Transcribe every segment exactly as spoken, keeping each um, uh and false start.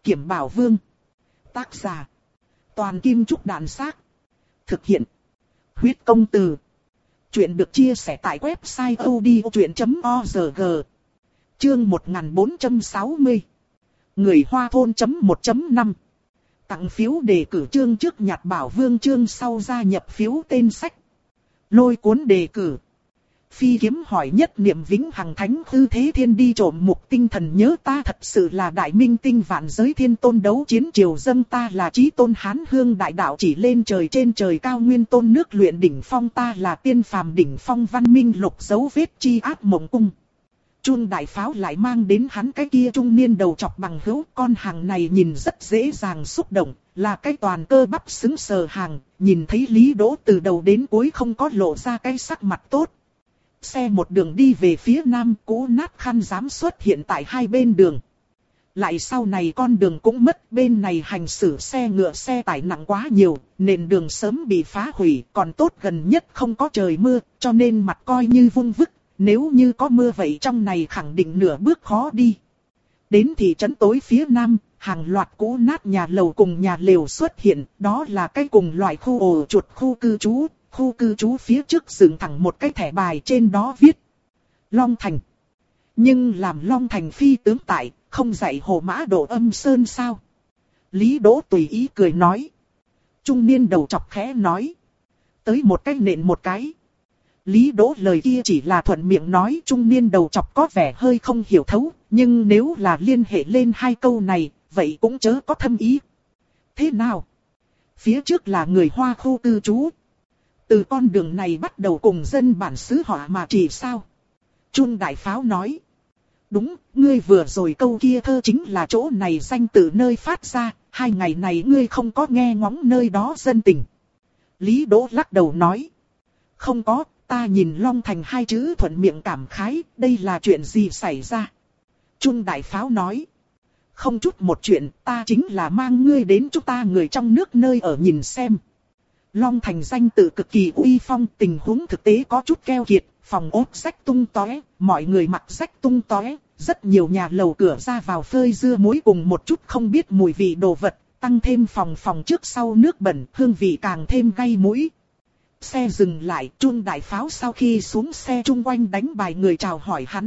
Kiểm Bảo Vương. Tác giả. Toàn Kim Trúc Đàn Xác. Thực hiện. Huyết Công Từ. Chuyện được chia sẻ tại website odchuyện chấm org. Chương một nghìn bốn trăm sáu mươi. Người Hoa Thôn chấm một chấm năm. Tặng phiếu đề cử chương trước nhặt Bảo Vương, chương sau gia nhập phiếu tên sách. Lôi cuốn đề cử. Phi kiếm hỏi nhất niệm vĩnh hằng thánh hư thế thiên đi trộm mục tinh thần nhớ ta thật sự là đại minh tinh vạn giới thiên tôn đấu chiến triều dâng ta là chí tôn hán hương đại đạo chỉ lên trời trên trời cao nguyên tôn nước luyện đỉnh phong ta là tiên phàm đỉnh phong văn minh lục dấu vết chi ác mộng cung. Chun đại pháo lại mang đến hắn cái kia trung niên đầu chọc bằng hữu, con hàng này nhìn rất dễ dàng xúc động, là cái toàn cơ bắp xứng sờ hàng, nhìn thấy Lý Đỗ từ đầu đến cuối không có lộ ra cái sắc mặt tốt. Xe một đường đi về phía nam, cũ nát khăn dám xuất hiện tại hai bên đường. Lại sau này con đường cũng mất, bên này hành xử xe ngựa xe tải nặng quá nhiều, nền đường sớm bị phá hủy, còn tốt gần nhất không có trời mưa, cho nên mặt coi như vung vức, nếu như có mưa vậy trong này khẳng định nửa bước khó đi. Đến thị trấn tối phía nam, hàng loạt cũ nát nhà lầu cùng nhà lều xuất hiện, đó là cái cùng loại khu ổ chuột khu cư trú. Khu cư trú phía trước dựng thẳng một cái thẻ bài, trên đó viết Long Thành. Nhưng làm Long Thành phi tướng tại, không dạy hồ mã độ âm sơn sao? Lý Đỗ tùy ý cười nói. Trung niên đầu chọc khẽ nói. Tới một cái nện một cái. Lý Đỗ lời kia chỉ là thuận miệng nói, trung niên đầu chọc có vẻ hơi không hiểu thấu, nhưng nếu là liên hệ lên hai câu này, vậy cũng chớ có thâm ý. Thế nào? Phía trước là người Hoa khu cư trú. Từ con đường này bắt đầu cùng dân bản xứ họ mà chỉ sao? Chun đại pháo nói. Đúng, ngươi vừa rồi câu kia thơ chính là chỗ này danh từ nơi phát ra, hai ngày này ngươi không có nghe ngóng nơi đó dân tình. Lý Đỗ lắc đầu nói. Không có, ta nhìn Long Thành hai chữ thuận miệng cảm khái, đây là chuyện gì xảy ra? Chun đại pháo nói. Không chút một chuyện, ta chính là mang ngươi đến chúng ta người trong nước nơi ở nhìn xem. Long Thành danh tự cực kỳ uy phong, tình huống thực tế có chút keo kiệt, phòng ốt rách tung tóe, mọi người mặc rách tung tóe, rất nhiều nhà lầu cửa ra vào phơi dưa muối cùng một chút không biết mùi vị đồ vật, tăng thêm phòng phòng trước sau nước bẩn, hương vị càng thêm gay mũi. Xe dừng lại, Chun đại pháo sau khi xuống xe chung quanh đánh bài người chào hỏi hắn.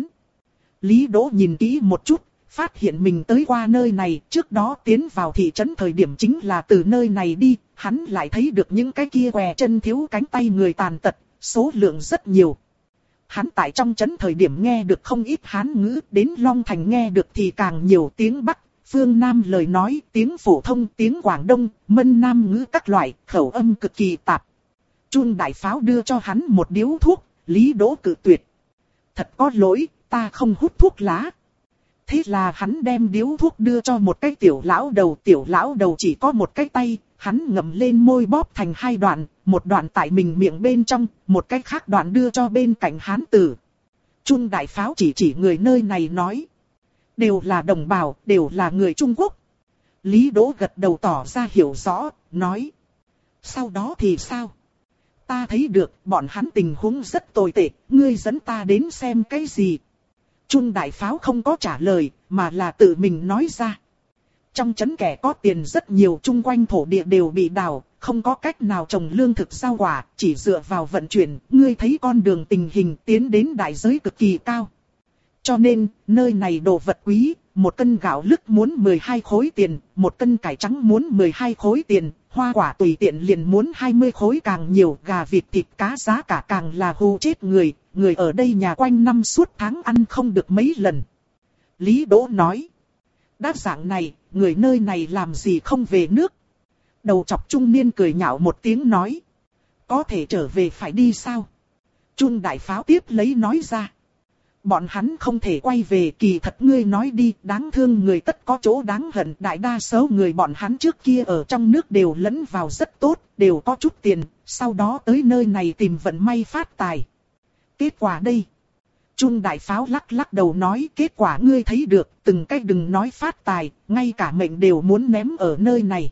Lý Đỗ nhìn kỹ một chút, phát hiện mình tới qua nơi này, trước đó tiến vào thị trấn thời điểm chính là từ nơi này đi, hắn lại thấy được những cái kia què chân thiếu cánh tay người tàn tật, số lượng rất nhiều. Hắn tại trong trấn thời điểm nghe được không ít Hán ngữ, đến Long Thành nghe được thì càng nhiều tiếng Bắc, phương Nam lời nói, tiếng phổ thông, tiếng Quảng Đông, Mân Nam ngữ các loại, khẩu âm cực kỳ tạp. Chun đại pháo đưa cho hắn một điếu thuốc, Lý Đỗ cự tuyệt. Thật có lỗi, ta không hút thuốc lá. Thế là hắn đem điếu thuốc đưa cho một cái tiểu lão đầu, tiểu lão đầu chỉ có một cái tay, hắn ngậm lên môi bóp thành hai đoạn, một đoạn tại mình miệng bên trong, một cái khác đoạn đưa cho bên cạnh hán tử. Chun đại pháo chỉ chỉ người nơi này nói. Đều là đồng bào, đều là người Trung Quốc. Lý Đỗ gật đầu tỏ ra hiểu rõ, nói. Sau đó thì sao? Ta thấy được, bọn hắn tình huống rất tồi tệ, ngươi dẫn ta đến xem cái gì? Chun đại pháo không có trả lời, mà là tự mình nói ra. Trong trấn kẻ có tiền rất nhiều, chung quanh thổ địa đều bị đào, không có cách nào trồng lương thực rau quả, chỉ dựa vào vận chuyển, ngươi thấy con đường tình hình tiến đến đại giới cực kỳ cao. Cho nên, nơi này đồ vật quý, một cân gạo lứt muốn mười hai khối tiền, một cân cải trắng muốn mười hai khối tiền, hoa quả tùy tiện liền muốn hai mươi khối càng nhiều, gà vịt thịt cá giá cả càng là hù chết người, người ở đây nhà quanh năm suốt tháng ăn không được mấy lần. Lý Đỗ nói, đã dạng này, người nơi này làm gì không về nước? Đầu chọc trung niên cười nhạo một tiếng nói, có thể trở về phải đi sao? Chun đại pháo tiếp lấy nói ra. Bọn hắn không thể quay về, kỳ thật ngươi nói đi, đáng thương người tất có chỗ đáng hận, đại đa số người bọn hắn trước kia ở trong nước đều lẫn vào rất tốt, đều có chút tiền, sau đó tới nơi này tìm vận may phát tài. Kết quả đây. Chun đại pháo lắc lắc đầu nói, kết quả ngươi thấy được, từng cách đừng nói phát tài, ngay cả mệnh đều muốn ném ở nơi này.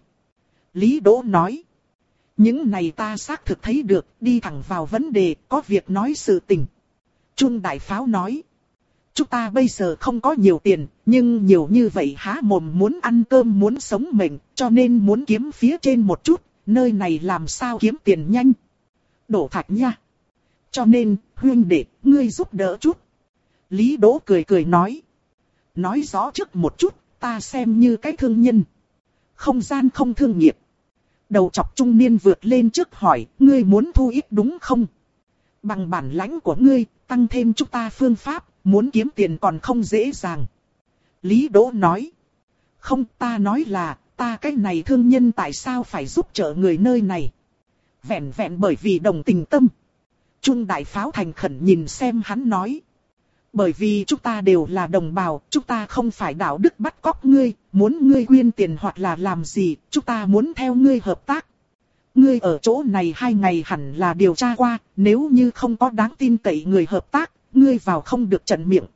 Lý Đỗ nói, những này ta xác thực thấy được, đi thẳng vào vấn đề, có việc nói sự tình. Chun đại pháo nói, Chúng ta bây giờ không có nhiều tiền, nhưng nhiều như vậy há mồm muốn ăn cơm muốn sống mệnh, cho nên muốn kiếm phía trên một chút, nơi này làm sao kiếm tiền nhanh. Đổ thạch nha. Cho nên, huynh đệ, ngươi giúp đỡ chút. Lý Đỗ cười cười nói. Nói rõ trước một chút, ta xem như cái thương nhân. Không gian không thương nghiệp. Đầu chọc trung niên vượt lên trước hỏi, ngươi muốn thu ít đúng không? Bằng bản lãnh của ngươi, tăng thêm chúng ta phương pháp, muốn kiếm tiền còn không dễ dàng. Lý Đỗ nói. Không, ta nói là, ta cái này thương nhân tại sao phải giúp trợ người nơi này? Vẹn vẹn bởi vì đồng tình tâm. Trung đại pháo thành khẩn nhìn xem hắn nói. Bởi vì chúng ta đều là đồng bào, chúng ta không phải đạo đức bắt cóc ngươi, muốn ngươi quyên tiền hoặc là làm gì, chúng ta muốn theo ngươi hợp tác. Ngươi ở chỗ này hai ngày hẳn là điều tra qua, nếu như không có đáng tin cậy người hợp tác, ngươi vào không được trận miệng.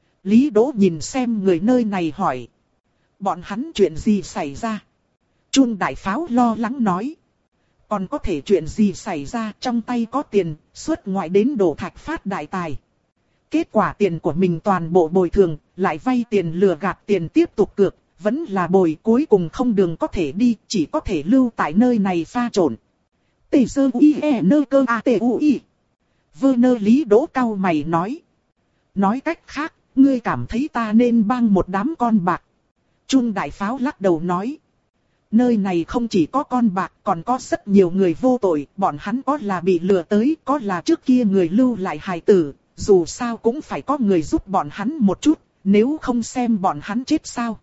Lý Đỗ nhìn xem người nơi này hỏi. Bọn hắn chuyện gì xảy ra? Trung đại pháo lo lắng nói. Còn có thể chuyện gì xảy ra, trong tay có tiền, xuất ngoại đến đổ thạch phát đại tài. Kết quả tiền của mình toàn bộ bồi thường, lại vay tiền lừa gạt tiền tiếp tục cược, vẫn là bồi, cuối cùng không đường có thể đi, chỉ có thể lưu tại nơi này pha trộn. Tê sơ ui e nơ cơ a tê u i. Vơ nơ Lý Đỗ cau mày nói. Nói cách khác, ngươi cảm thấy ta nên bang một đám con bạc. Trung đại pháo lắc đầu nói. Nơi này không chỉ có con bạc, còn có rất nhiều người vô tội, bọn hắn có là bị lừa tới, có là trước kia người lưu lại hài tử, dù sao cũng phải có người giúp bọn hắn một chút, nếu không xem bọn hắn chết sao.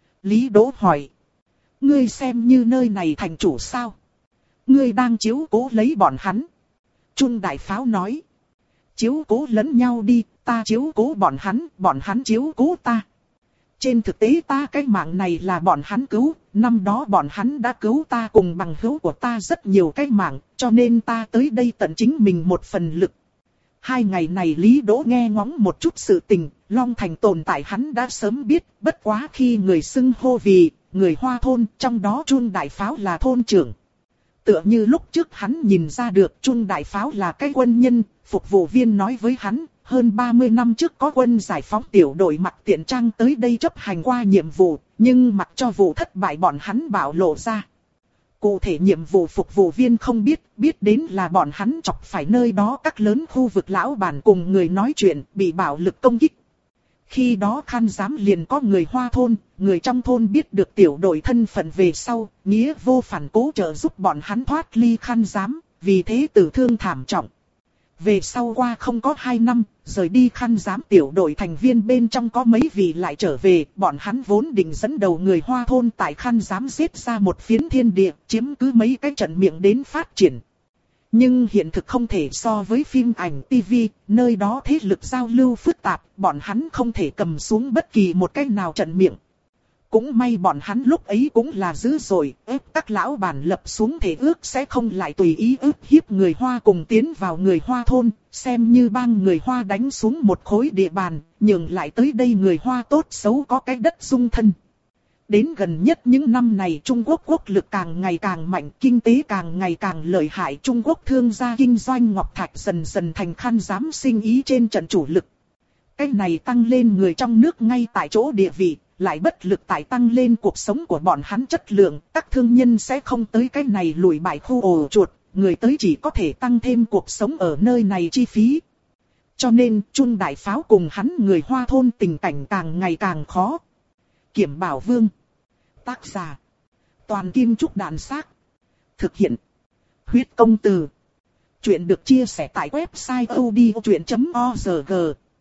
Lý Đỗ hỏi. Ngươi xem như nơi này thành chủ sao? Ngươi đang chiếu cố lấy bọn hắn. Trung đại pháo nói. Chiếu cố lẫn nhau đi, ta chiếu cố bọn hắn, bọn hắn chiếu cố ta. Trên thực tế ta cái mạng này là bọn hắn cứu, năm đó bọn hắn đã cứu ta cùng bằng hữu của ta rất nhiều cái mạng, cho nên ta tới đây tận chính mình một phần lực. Hai ngày này Lý Đỗ nghe ngóng một chút sự tình, Long Thành tồn tại hắn đã sớm biết, bất quá khi người xưng hô vì, người Hoa thôn, trong đó Trung đại pháo là thôn trưởng. Tựa như lúc trước hắn nhìn ra được Trung đại pháo là cái quân nhân, phục vụ viên nói với hắn, hơn ba mươi năm trước có quân giải phóng tiểu đội mặc tiện trang tới đây chấp hành qua nhiệm vụ, nhưng mặc cho vụ thất bại bọn hắn bảo lộ ra. Cụ thể nhiệm vụ phục vụ viên không biết, biết đến là bọn hắn chọc phải nơi đó các lớn khu vực lão bản cùng người nói chuyện, bị bạo lực công kích. Khi đó Khăn Giám liền có người Hoa thôn, người trong thôn biết được tiểu đội thân phận về sau, nghĩa vô phản cố trợ giúp bọn hắn thoát ly Khăn Giám, vì thế tử thương thảm trọng. Về sau qua không có hai năm, rời đi Khăn Giám tiểu đội thành viên bên trong có mấy vị lại trở về, bọn hắn vốn định dẫn đầu người Hoa thôn tại Khăn Giám giết ra một phiến thiên địa, chiếm cứ mấy cái trận miệng đến phát triển. Nhưng hiện thực không thể so với phim ảnh ti vi, nơi đó thế lực giao lưu phức tạp, bọn hắn không thể cầm xuống bất kỳ một cái nào trận miệng. Cũng may bọn hắn lúc ấy cũng là dữ dội, ép các lão bản lập xuống thể ước sẽ không lại tùy ý ức hiếp người Hoa cùng tiến vào người Hoa thôn, xem như bang người Hoa đánh xuống một khối địa bàn, nhường lại tới đây người Hoa tốt xấu có cái đất dung thân. Đến gần nhất những năm này Trung Quốc quốc lực càng ngày càng mạnh, kinh tế càng ngày càng lợi hại. Trung Quốc thương gia kinh doanh ngọc thạch dần dần thành Khăn Giám sinh ý trên trận chủ lực. Cái này tăng lên người trong nước ngay tại chỗ địa vị, lại bất lực tại tăng lên cuộc sống của bọn hắn chất lượng. Các thương nhân sẽ không tới cái này lùi bại khu ổ chuột, người tới chỉ có thể tăng thêm cuộc sống ở nơi này chi phí. Cho nên Trung đại pháo cùng hắn người Hoa thôn tình cảnh càng ngày càng khó. Kiểm Bảo Vương. Tác giả. Toàn Kim Trúc Đàn Xác. Thực hiện. Huyết Công Từ. Chuyện được chia sẻ tại website odchuyện chấm org.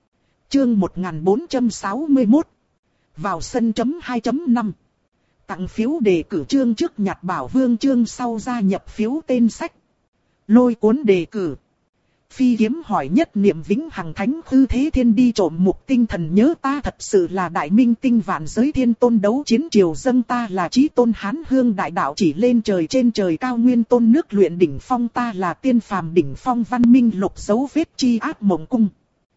Chương một nghìn bốn trăm sáu mươi mốt. Vào sân chấm hai chấm năm. Tặng phiếu đề cử chương trước nhặt Bảo Vương chương sau gia nhập phiếu tên sách. Lôi cuốn đề cử. Phi kiếm hỏi nhất niệm vĩnh hằng thánh hư thế thiên đi trộm mục tinh thần nhớ ta thật sự là đại minh tinh vạn giới thiên tôn đấu chiến triều dâng ta là chí tôn hán hương đại đạo chỉ lên trời trên trời cao nguyên tôn nước luyện đỉnh phong ta là tiên phàm đỉnh phong văn minh lục dấu vết chi ác mộng cung.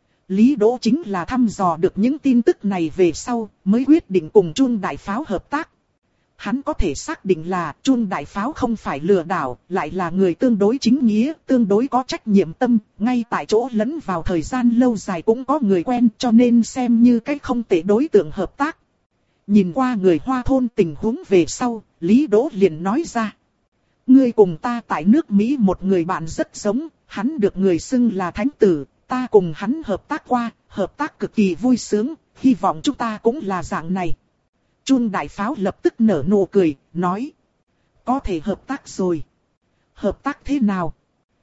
Lý Đỗ chính là thăm dò được những tin tức này về sau mới quyết định cùng Trung đại pháo hợp tác. Hắn có thể xác định là Chun Đại Pháo không phải lừa đảo, lại là người tương đối chính nghĩa, tương đối có trách nhiệm tâm, ngay tại chỗ lẫn vào thời gian lâu dài cũng có người quen, cho nên xem như cách không tệ đối tượng hợp tác. Nhìn qua người Hoa thôn tình huống về sau, Lý Đỗ liền nói ra. Ngươi cùng ta tại nước Mỹ một người bạn rất giống, hắn được người xưng là thánh tử, ta cùng hắn hợp tác qua, hợp tác cực kỳ vui sướng, hy vọng chúng ta cũng là dạng này. Chun Đại Pháo lập tức nở nụ cười, nói. Có thể hợp tác rồi. Hợp tác thế nào?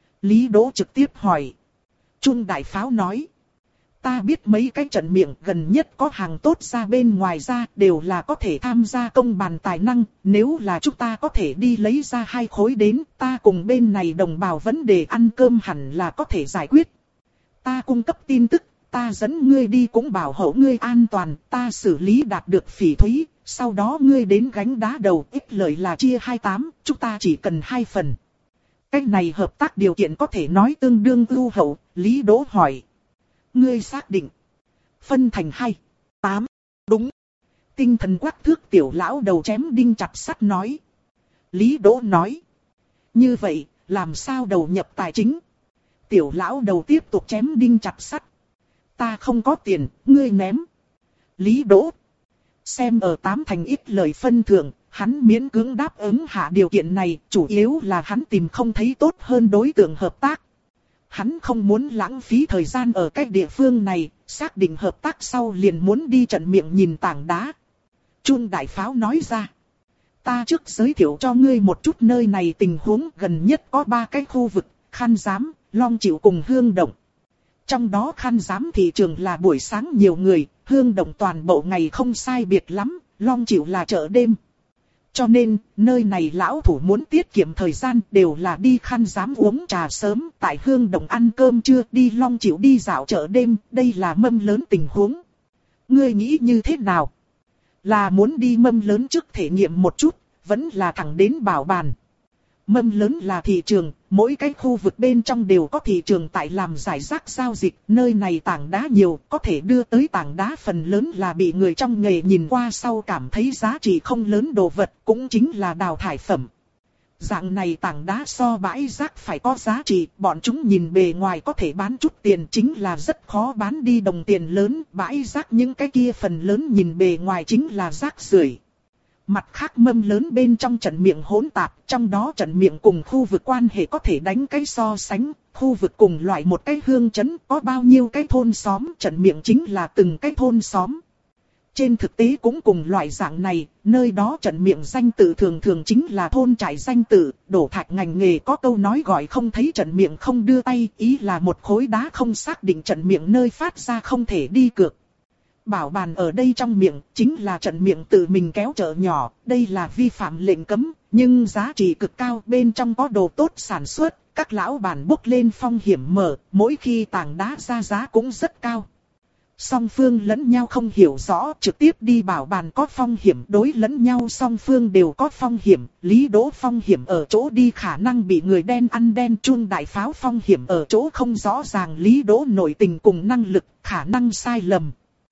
Lý Đỗ trực tiếp hỏi. Chun Đại Pháo nói. Ta biết mấy cái trận miệng gần nhất có hàng tốt ra bên ngoài ra đều là có thể tham gia công bàn tài năng. Nếu là chúng ta có thể đi lấy ra hai khối đến, ta cùng bên này đồng bào vấn đề ăn cơm hẳn là có thể giải quyết. Ta cung cấp tin tức, ta dẫn ngươi đi cũng bảo hộ ngươi an toàn, ta xử lý đạt được phỉ thúy, sau đó ngươi đến gánh đá đầu, ít lợi là chia hai tám, chúng ta chỉ cần hai phần. Cách này hợp tác điều kiện có thể nói tương đương ưu hậu, Lý Đỗ hỏi. Ngươi xác định. Phân thành hai, tám, đúng. Tinh thần quắc thước tiểu lão đầu chém đinh chặt sắt nói. Lý Đỗ nói. Như vậy, làm sao đầu nhập tài chính? Tiểu lão đầu tiếp tục chém đinh chặt sắt. Ta không có tiền, ngươi ném. Lý Đỗ. Xem ở tám thành ít lời phân thưởng, hắn miễn cưỡng đáp ứng hạ điều kiện này, chủ yếu là hắn tìm không thấy tốt hơn đối tượng hợp tác. Hắn không muốn lãng phí thời gian ở cái địa phương này, xác định hợp tác sau liền muốn đi trận miệng nhìn tảng đá. Chun Đại Pháo nói ra. Ta trước giới thiệu cho ngươi một chút nơi này tình huống, gần nhất có ba cái khu vực, Khăn Giám, Long Chịu cùng Hương Động. Trong đó Khăn Giám thị trường là buổi sáng nhiều người, Hương Động toàn bộ ngày không sai biệt lắm, Long Chịu là chợ đêm. Cho nên, nơi này lão thủ muốn tiết kiệm thời gian đều là đi Khăn Giám uống trà sớm, tại Hương Động ăn cơm trưa, đi Long Chịu đi dạo chợ đêm, đây là mâm lớn tình huống. Ngươi nghĩ như thế nào? Là muốn đi mâm lớn trước thể nghiệm một chút, vẫn là thẳng đến bảo bàn. Mâm lớn là thị trường, mỗi cái khu vực bên trong đều có thị trường tại làm giải rác giao dịch, nơi này tảng đá nhiều, có thể đưa tới tảng đá phần lớn là bị người trong nghề nhìn qua sau cảm thấy giá trị không lớn đồ vật, cũng chính là đào thải phẩm. Dạng này tảng đá so bãi rác phải có giá trị, bọn chúng nhìn bề ngoài có thể bán chút tiền, chính là rất khó bán đi đồng tiền lớn, bãi rác những cái kia phần lớn nhìn bề ngoài chính là rác rưởi. Mặt khác mâm lớn bên trong trận miệng hỗn tạp, trong đó trận miệng cùng khu vực quan hệ có thể đánh cái so sánh, khu vực cùng loại một cái hương trấn có bao nhiêu cái thôn xóm, trận miệng chính là từng cái thôn xóm. Trên thực tế cũng cùng loại dạng này, nơi đó trận miệng danh tự thường thường chính là thôn trại danh tự, đổ thạch ngành nghề có câu nói gọi không thấy trận miệng không đưa tay, ý là một khối đá không xác định trận miệng nơi phát ra không thể đi cược. Bảo bàn ở đây trong miệng, chính là trận miệng tự mình kéo chợ nhỏ, đây là vi phạm lệnh cấm, nhưng giá trị cực cao, bên trong có đồ tốt sản xuất, các lão bản bốc lên phong hiểm mở, mỗi khi tảng đá ra giá cũng rất cao. Song phương lẫn nhau không hiểu rõ, trực tiếp đi bảo bàn có phong hiểm, đối lẫn nhau song phương đều có phong hiểm, Lý Đỗ phong hiểm ở chỗ đi khả năng bị người đen ăn đen, Chun Đại Pháo phong hiểm ở chỗ không rõ ràng Lý Đỗ nội tình cùng năng lực, khả năng sai lầm.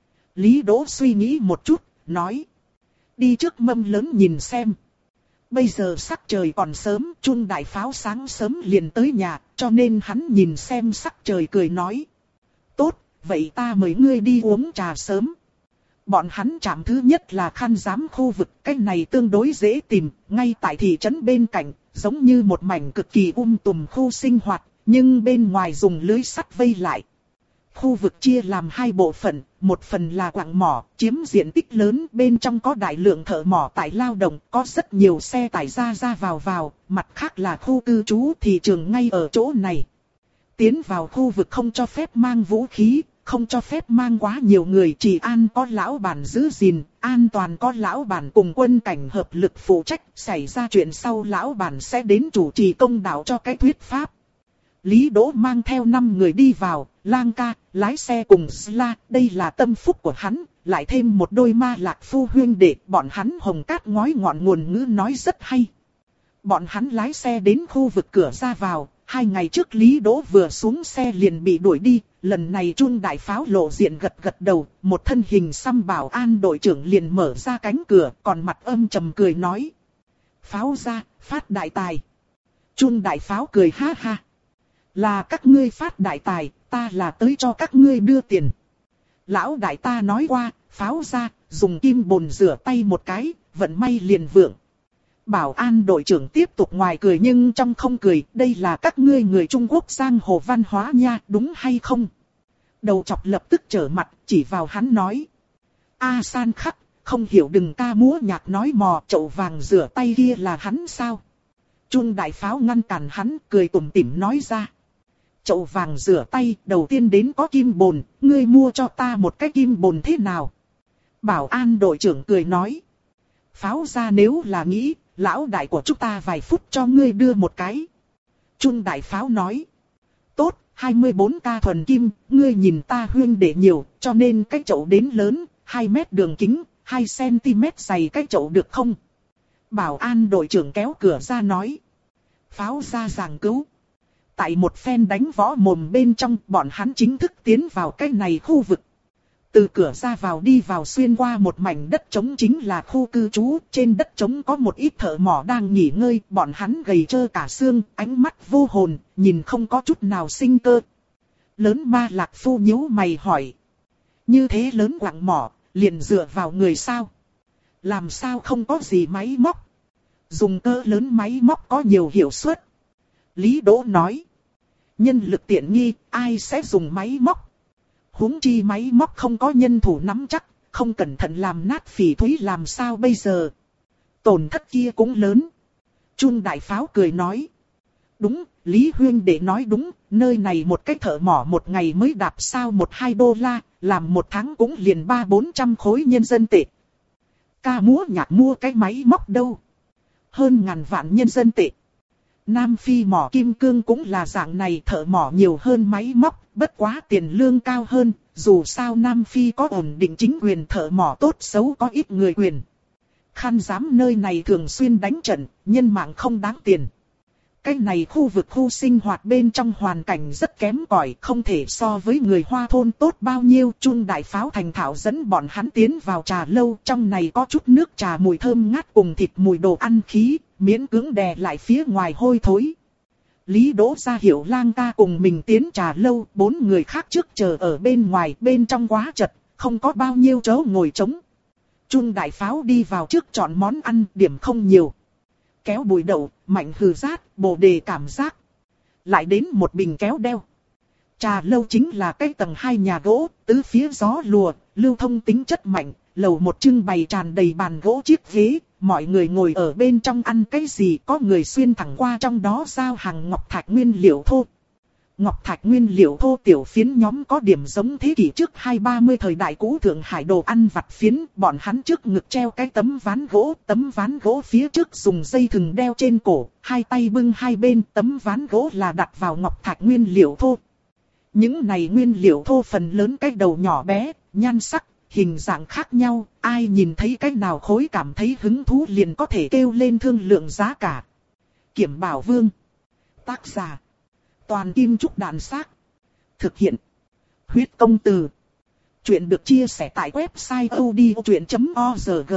Lý Đỗ suy nghĩ một chút, nói. Đi trước mâm lớn nhìn xem. Bây giờ sắc trời còn sớm, Chun Đại Pháo sáng sớm liền tới nhà, cho nên hắn nhìn xem sắc trời cười nói. Tốt, vậy ta mời ngươi đi uống trà sớm. Bọn hắn trạm thứ nhất là Khăn Giám khu vực, cái này tương đối dễ tìm, ngay tại thị trấn bên cạnh, giống như một mảnh cực kỳ um tùm khu sinh hoạt, nhưng bên ngoài dùng lưới sắt vây lại. Khu vực chia làm hai bộ phận, một phần là quặng mỏ, chiếm diện tích lớn, bên trong có đại lượng thợ mỏ tại lao động, có rất nhiều xe tải ra ra vào vào, mặt khác là khu cư trú thị trường ngay ở chỗ này. Tiến vào khu vực không cho phép mang vũ khí, không cho phép mang quá nhiều người, chỉ an có lão bản giữ gìn, an toàn có lão bản cùng quân cảnh hợp lực phụ trách, xảy ra chuyện sau lão bản sẽ đến chủ trì công đạo cho cái thuyết pháp. Lý Đỗ mang theo năm người đi vào, Lang ca, lái xe cùng Sla, đây là tâm phúc của hắn, lại thêm một đôi ma lạc phu huyên đệ, bọn hắn hồng cát ngói ngọn nguồn ngữ nói rất hay. Bọn hắn lái xe đến khu vực cửa ra vào, hai ngày trước Lý Đỗ vừa xuống xe liền bị đuổi đi, lần này Trung đại pháo lộ diện gật gật đầu, một thân hình xăm bảo an đội trưởng liền mở ra cánh cửa, còn mặt âm trầm cười nói. Pháo ra, phát đại tài. Trung đại pháo cười ha ha. Là các ngươi phát đại tài, ta là tới cho các ngươi đưa tiền. Lão đại ta nói qua, pháo ra, dùng kim bồn rửa tay một cái, vận may liền vượng. Bảo an đội trưởng tiếp tục ngoài cười nhưng trong không cười, đây là các ngươi người Trung Quốc giang hồ văn hóa nha, đúng hay không? Đầu chọc lập tức trở mặt, chỉ vào hắn nói. A San khắc, không hiểu đừng ca múa nhạc nói mò, chậu vàng rửa tay kia là hắn sao? Trung đại pháo ngăn cản hắn, cười tủm tỉm nói ra. Chậu vàng rửa tay, đầu tiên đến có kim bồn, ngươi mua cho ta một cái kim bồn thế nào? Bảo an đội trưởng cười nói. Pháo ra nếu là nghĩ, lão đại của chúng ta vài phút cho ngươi đưa một cái. Trung đại pháo nói. Tốt, hai mươi bốn ca thuần kim, ngươi nhìn ta huyên để nhiều, cho nên cái chậu đến lớn, hai mét đường kính, hai xăng-ti-mét dày cái chậu được không? Bảo an đội trưởng kéo cửa ra nói. Pháo ra giảng cứu. Tại một phen đánh võ mồm bên trong, bọn hắn chính thức tiến vào cái này khu vực. Từ cửa ra vào đi vào xuyên qua một mảnh đất trống chính là khu cư trú, trên đất trống có một ít thợ mỏ đang nghỉ ngơi, bọn hắn gầy trơ cả xương, ánh mắt vô hồn, nhìn không có chút nào sinh cơ. Lớn Ma Lạc Phu nhíu mày hỏi. Như thế lớn quặng mỏ, liền dựa vào người sao? Làm sao không có gì máy móc? Dùng cỡ lớn máy móc có nhiều hiệu suất. Lý Đỗ nói. Nhân lực tiện nghi, ai sẽ dùng máy móc? Huống chi máy móc không có nhân thủ nắm chắc, không cẩn thận làm nát phỉ thúy làm sao bây giờ? Tổn thất kia cũng lớn. Trung đại pháo cười nói. Đúng, Lý Huyên để nói đúng, nơi này một cái thợ mỏ một ngày mới đạp sao một hai đô la, làm một tháng cũng liền ba bốn trăm khối nhân dân tệ. Ca múa nhạc mua cái máy móc đâu? Hơn ngàn vạn nhân dân tệ. Nam Phi mỏ kim cương cũng là dạng này, thợ mỏ nhiều hơn máy móc, bất quá tiền lương cao hơn, dù sao Nam Phi có ổn định chính quyền, thợ mỏ tốt xấu có ít người quyền. Khăn giám nơi này thường xuyên đánh trận, nhân mạng không đáng tiền. Cái này khu vực khu sinh hoạt bên trong hoàn cảnh rất kém cỏi, không thể so với người Hoa thôn tốt bao nhiêu. Trung đại pháo thành thạo dẫn bọn hắn tiến vào trà lâu, trong này có chút nước trà mùi thơm ngát cùng thịt mùi đồ ăn khí, miễn cưỡng đè lại phía ngoài hôi thối. Lý Đỗ ra hiệu lang ca cùng mình tiến trà lâu, bốn người khác trước chờ ở bên ngoài, bên trong quá chật, không có bao nhiêu chỗ ngồi trống. Trung đại pháo đi vào trước chọn món ăn, điểm không nhiều. Kéo bùi đậu, mạnh hừ rát, bồ đề cảm giác. Lại đến một bình kéo đeo. Trà lâu chính là cái tầng hai nhà gỗ, tứ phía gió lùa, lưu thông tính chất mạnh, lầu một trưng bày tràn đầy bàn gỗ chiếc ghế, mọi người ngồi ở bên trong ăn cái gì, có người xuyên thẳng qua trong đó giao hàng ngọc thạch nguyên liệu thô. Ngọc thạch nguyên liệu thô tiểu phiến nhóm có điểm giống thế kỷ trước hai ba mươi thời đại cũ Thượng Hải đồ ăn vặt phiến, bọn hắn trước ngực treo cái tấm ván gỗ, tấm ván gỗ phía trước dùng dây thừng đeo trên cổ, hai tay bưng hai bên, tấm ván gỗ là đặt vào ngọc thạch nguyên liệu thô. Những này nguyên liệu thô phần lớn cái đầu nhỏ bé, nhan sắc, hình dạng khác nhau, ai nhìn thấy cái nào khối cảm thấy hứng thú liền có thể kêu lên thương lượng giá cả. Kiểm Bảo Vương. Tác giả. Toàn Kim Trúc Đàn Xác. Thực hiện. Huyết Công Từ. Chuyện được chia sẻ tại website odchuyện chấm org.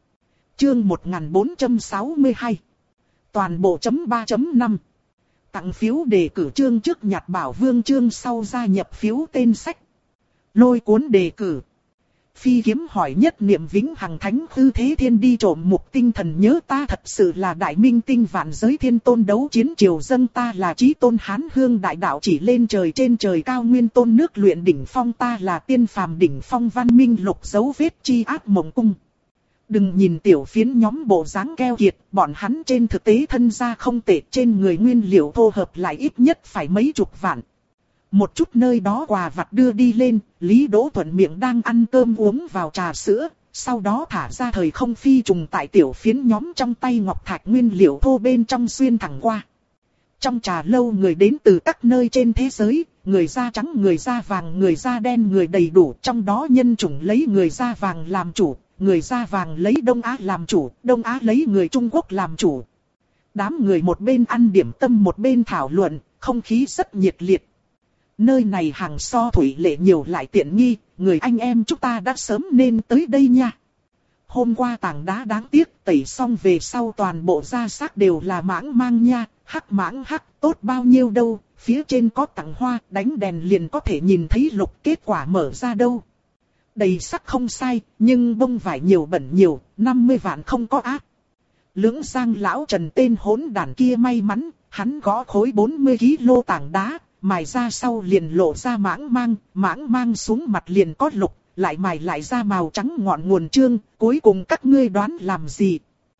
Chương một nghìn bốn trăm sáu mươi hai. Toàn bộ chấm ba chấm năm. Tặng phiếu đề cử chương trước nhặt Bảo Vương, chương sau gia nhập phiếu tên sách. Lôi cuốn đề cử. Phi kiếm hỏi nhất niệm vĩnh hằng thánh hư thế thiên đi trộm mục tinh thần nhớ ta thật sự là đại minh tinh vạn giới thiên tôn đấu chiến triều dâng ta là chí tôn hán hương đại đạo chỉ lên trời trên trời cao nguyên tôn nước luyện đỉnh phong ta là tiên phàm đỉnh phong văn minh lục dấu vết chi ác mộng cung. Đừng nhìn tiểu phiến nhóm bộ dáng keo kiệt, bọn hắn trên thực tế thân gia không tệ, trên người nguyên liệu thô hợp lại ít nhất phải mấy chục vạn. Một chút nơi đó quà vặt đưa đi lên, Lý Đỗ thuận miệng đang ăn cơm uống vào trà sữa, sau đó thả ra thời không phi trùng tại tiểu phiến nhóm trong tay ngọc thạch nguyên liệu thô bên trong xuyên thẳng qua. Trong trà lâu người đến từ các nơi trên thế giới, người da trắng, người da vàng, người da đen, người đầy đủ, trong đó nhân chủng lấy người da vàng làm chủ, người da vàng lấy Đông Á làm chủ, Đông Á lấy người Trung Quốc làm chủ. Đám người một bên ăn điểm tâm một bên thảo luận, không khí rất nhiệt liệt. Nơi này hàng so thủy lệ nhiều lại tiện nghi, người anh em chúng ta đã sớm nên tới đây nha. Hôm qua tảng đá đáng tiếc tẩy xong về sau toàn bộ da xác đều là mãng mang nha, hắc mãng hắc tốt bao nhiêu đâu, phía trên có tặng hoa, đánh đèn liền có thể nhìn thấy lục kết quả mở ra đâu. Đầy sắc không sai, nhưng bông vải nhiều bẩn nhiều, năm mươi vạn không có ác. Lưỡng Giang lão Trần tên hỗn đàn kia may mắn, hắn gõ khối bốn mươi ki lô gam tảng đá, mài ra sau liền lộ ra mãng mang, mãng mang xuống mặt liền có lục, lại mài lại ra màu trắng ngọn nguồn trương, cuối cùng các ngươi đoán làm gì?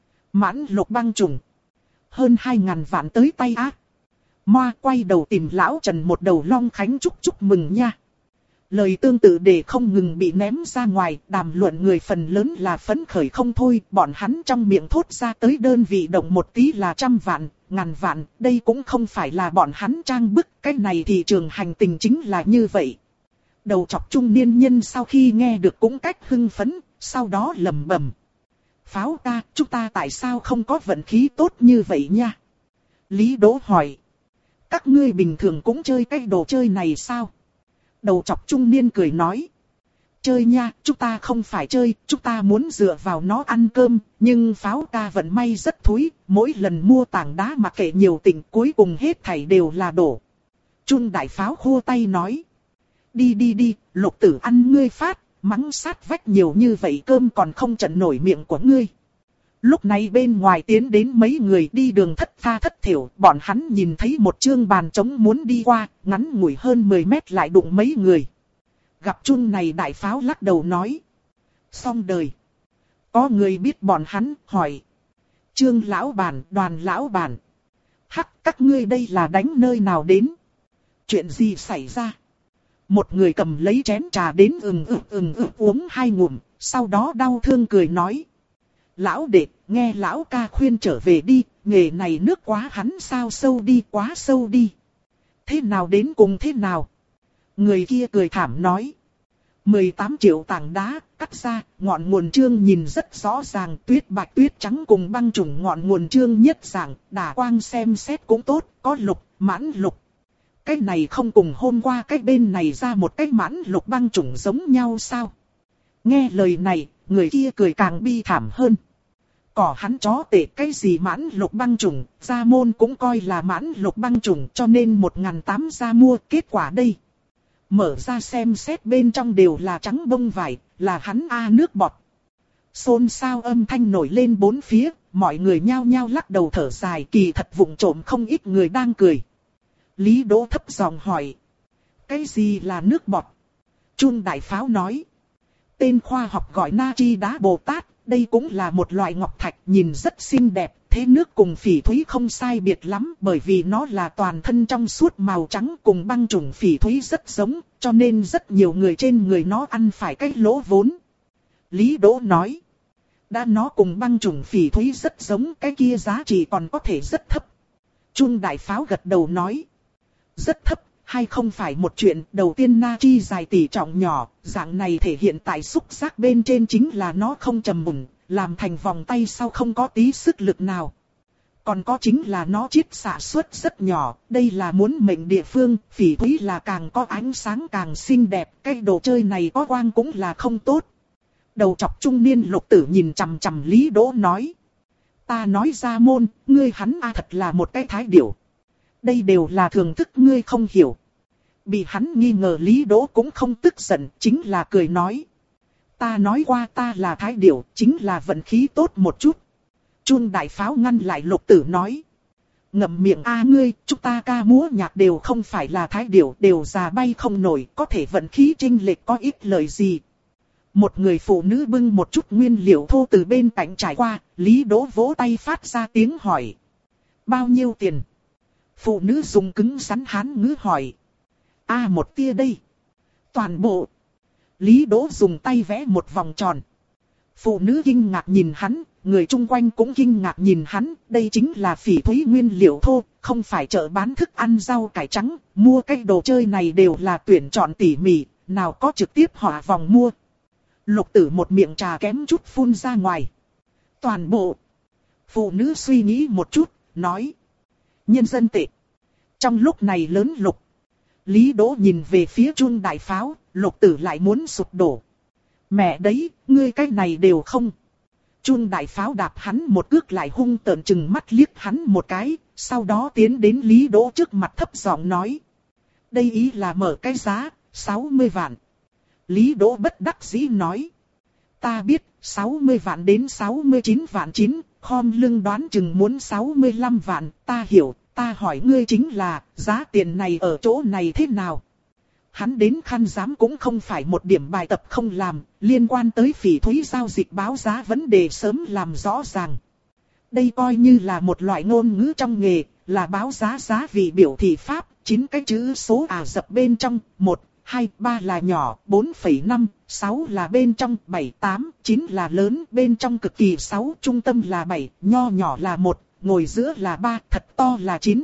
Mãn lục băng trùng. Hơn hai ngàn vạn tới tay ác. Moa quay đầu tìm lão Trần một đầu long khánh chúc chúc mừng nha. Lời tương tự để không ngừng bị ném ra ngoài, đàm luận người phần lớn là phấn khởi không thôi, bọn hắn trong miệng thốt ra tới đơn vị động một tí là trăm vạn, ngàn vạn, đây cũng không phải là bọn hắn trang bức, cái này thị trường hành tình chính là như vậy. Đầu chọc trung niên nhân sau khi nghe được cũng cách hưng phấn, sau đó lẩm bẩm. Pháo ca, chúng ta tại sao không có vận khí tốt như vậy nha? Lý Đỗ hỏi. Các ngươi bình thường cũng chơi cái đồ chơi này sao? Đầu chọc trung niên cười nói. Chơi nha, chúng ta không phải chơi, chúng ta muốn dựa vào nó ăn cơm, nhưng pháo ca vận may rất thúi, mỗi lần mua tảng đá mà kệ nhiều tỉnh cuối cùng hết thảy đều là đổ. Trung đại pháo khua tay nói. Đi đi đi, lục tử ăn ngươi phát, mắng sát vách nhiều như vậy cơm còn không trận nổi miệng của ngươi. Lúc này bên ngoài tiến đến mấy người đi đường thất tha thất thiểu, bọn hắn nhìn thấy một chương bàn trống muốn đi qua, ngắn ngủi hơn mười mét lại đụng mấy người. Gặp chung này đại pháo lắc đầu nói. Xong đời. Có người biết bọn hắn, hỏi. Trương lão bản, đoàn lão bản. Hắc, các ngươi đây là đánh nơi nào đến? Chuyện gì xảy ra? Một người cầm lấy chén trà đến ừng ực ừng ực uống hai ngụm, sau đó đau thương cười nói. Lão đệ, nghe lão ca khuyên trở về đi, nghề này nước quá hắn sao sâu đi, quá sâu đi. Thế nào đến cùng thế nào? Người kia cười thảm nói. mười tám triệu tảng đá, cắt ra, ngọn nguồn trương nhìn rất rõ ràng, tuyết bạch tuyết trắng cùng băng trùng ngọn nguồn trương nhất dạng, đả quang xem xét cũng tốt, có lục, mãn lục. Cái này không cùng hôm qua cái bên này ra một cái mãn lục băng trùng giống nhau sao? Nghe lời này, người kia cười càng bi thảm hơn. Cỏ hắn chó tệ cái gì mãn lục băng trùng, gia môn cũng coi là mãn lục băng trùng cho nên một ngàn tám ra mua, kết quả đây. Mở ra xem xét bên trong đều là trắng bông vải, là hắn a nước bọt. Xôn xao âm thanh nổi lên bốn phía, mọi người nhao nhao lắc đầu thở dài, kỳ thật vụng trộm không ít người đang cười. Lý Đỗ thấp giọng hỏi. Cái gì là nước bọt? Chun đại pháo nói. Tên khoa học gọi natri đá Bồ Tát, đây cũng là một loại ngọc thạch nhìn rất xinh đẹp, thế nước cùng phỉ thúy không sai biệt lắm bởi vì nó là toàn thân trong suốt màu trắng cùng băng trùng phỉ thúy rất giống, cho nên rất nhiều người trên người nó ăn phải cái lỗ vốn. Lý Đỗ nói. Đã nó cùng băng trùng phỉ thúy rất giống, cái kia giá trị còn có thể rất thấp. Chun đại pháo gật đầu nói. Rất thấp, hay không phải một chuyện, đầu tiên natri dài tỷ trọng nhỏ, dạng này thể hiện tại xúc giác bên trên chính là nó không trầm mùn, làm thành vòng tay sau không có tí sức lực nào. Còn có chính là nó chiết xạ suất rất nhỏ, đây là muốn mệnh địa phương, phỉ thúy là càng có ánh sáng càng xinh đẹp, cái đồ chơi này có quang cũng là không tốt. Đầu chọc trung niên lục tử nhìn chằm chằm Lý Đỗ nói. Ta nói ra môn, ngươi hắn a thật là một cái thái điểu. Đây đều là thường thức ngươi không hiểu. Bị hắn nghi ngờ Lý Đỗ cũng không tức giận, chính là cười nói. Ta nói qua ta là thái điểu, chính là vận khí tốt một chút. Chun đại pháo ngăn lại lục tử nói. Ngậm miệng a ngươi, chúng ta ca múa nhạc đều không phải là thái điểu, đều già bay không nổi, có thể vận khí chênh lệch có ích lợi gì. Một người phụ nữ bưng một chút nguyên liệu thô từ bên cạnh trải qua, Lý Đỗ vỗ tay phát ra tiếng hỏi. Bao nhiêu tiền? Phụ nữ dùng cứng rắn hán ngữ hỏi. A một tia đây. Toàn bộ. Lý Đỗ dùng tay vẽ một vòng tròn. Phụ nữ kinh ngạc nhìn hắn, người chung quanh cũng kinh ngạc nhìn hắn. Đây chính là phỉ thúy nguyên liệu thô, không phải chợ bán thức ăn rau cải trắng. Mua cái đồ chơi này đều là tuyển chọn tỉ mỉ, nào có trực tiếp họa vòng mua. Lục tử một miệng trà kém chút phun ra ngoài. Toàn bộ. Phụ nữ suy nghĩ một chút, nói. Nhân dân tệ. Trong lúc này lớn lục. Lý Đỗ nhìn về phía Chun đại pháo, Lục Tử lại muốn sụp đổ. Mẹ đấy, ngươi cái này đều không. Chun đại pháo đạp hắn một cước lại hung tợn chừng mắt liếc hắn một cái, sau đó tiến đến Lý Đỗ trước mặt thấp giọng nói. Đây ý là mở cái giá, sáu mươi vạn. Lý Đỗ bất đắc dĩ nói. Ta biết, sáu mươi vạn đến sáu mươi chín vạn chín, khom lưng đoán chừng muốn sáu mươi lăm vạn, ta hiểu, ta hỏi ngươi chính là, giá tiền này ở chỗ này thế nào? Hắn đến khăn giám cũng không phải một điểm bài tập không làm, liên quan tới phỉ thúy giao dịch báo giá vấn đề sớm làm rõ ràng. Đây coi như là một loại ngôn ngữ trong nghề, là báo giá giá vị biểu thị pháp, chín cái chữ số Ả Rập bên trong, một, hai, ba là nhỏ, bốn phẩy năm, sáu là bên trong, bảy, tám, chín là lớn, bên trong cực kỳ sáu, trung tâm là bảy, nho nhỏ là một, ngồi giữa là ba, thật to là chín.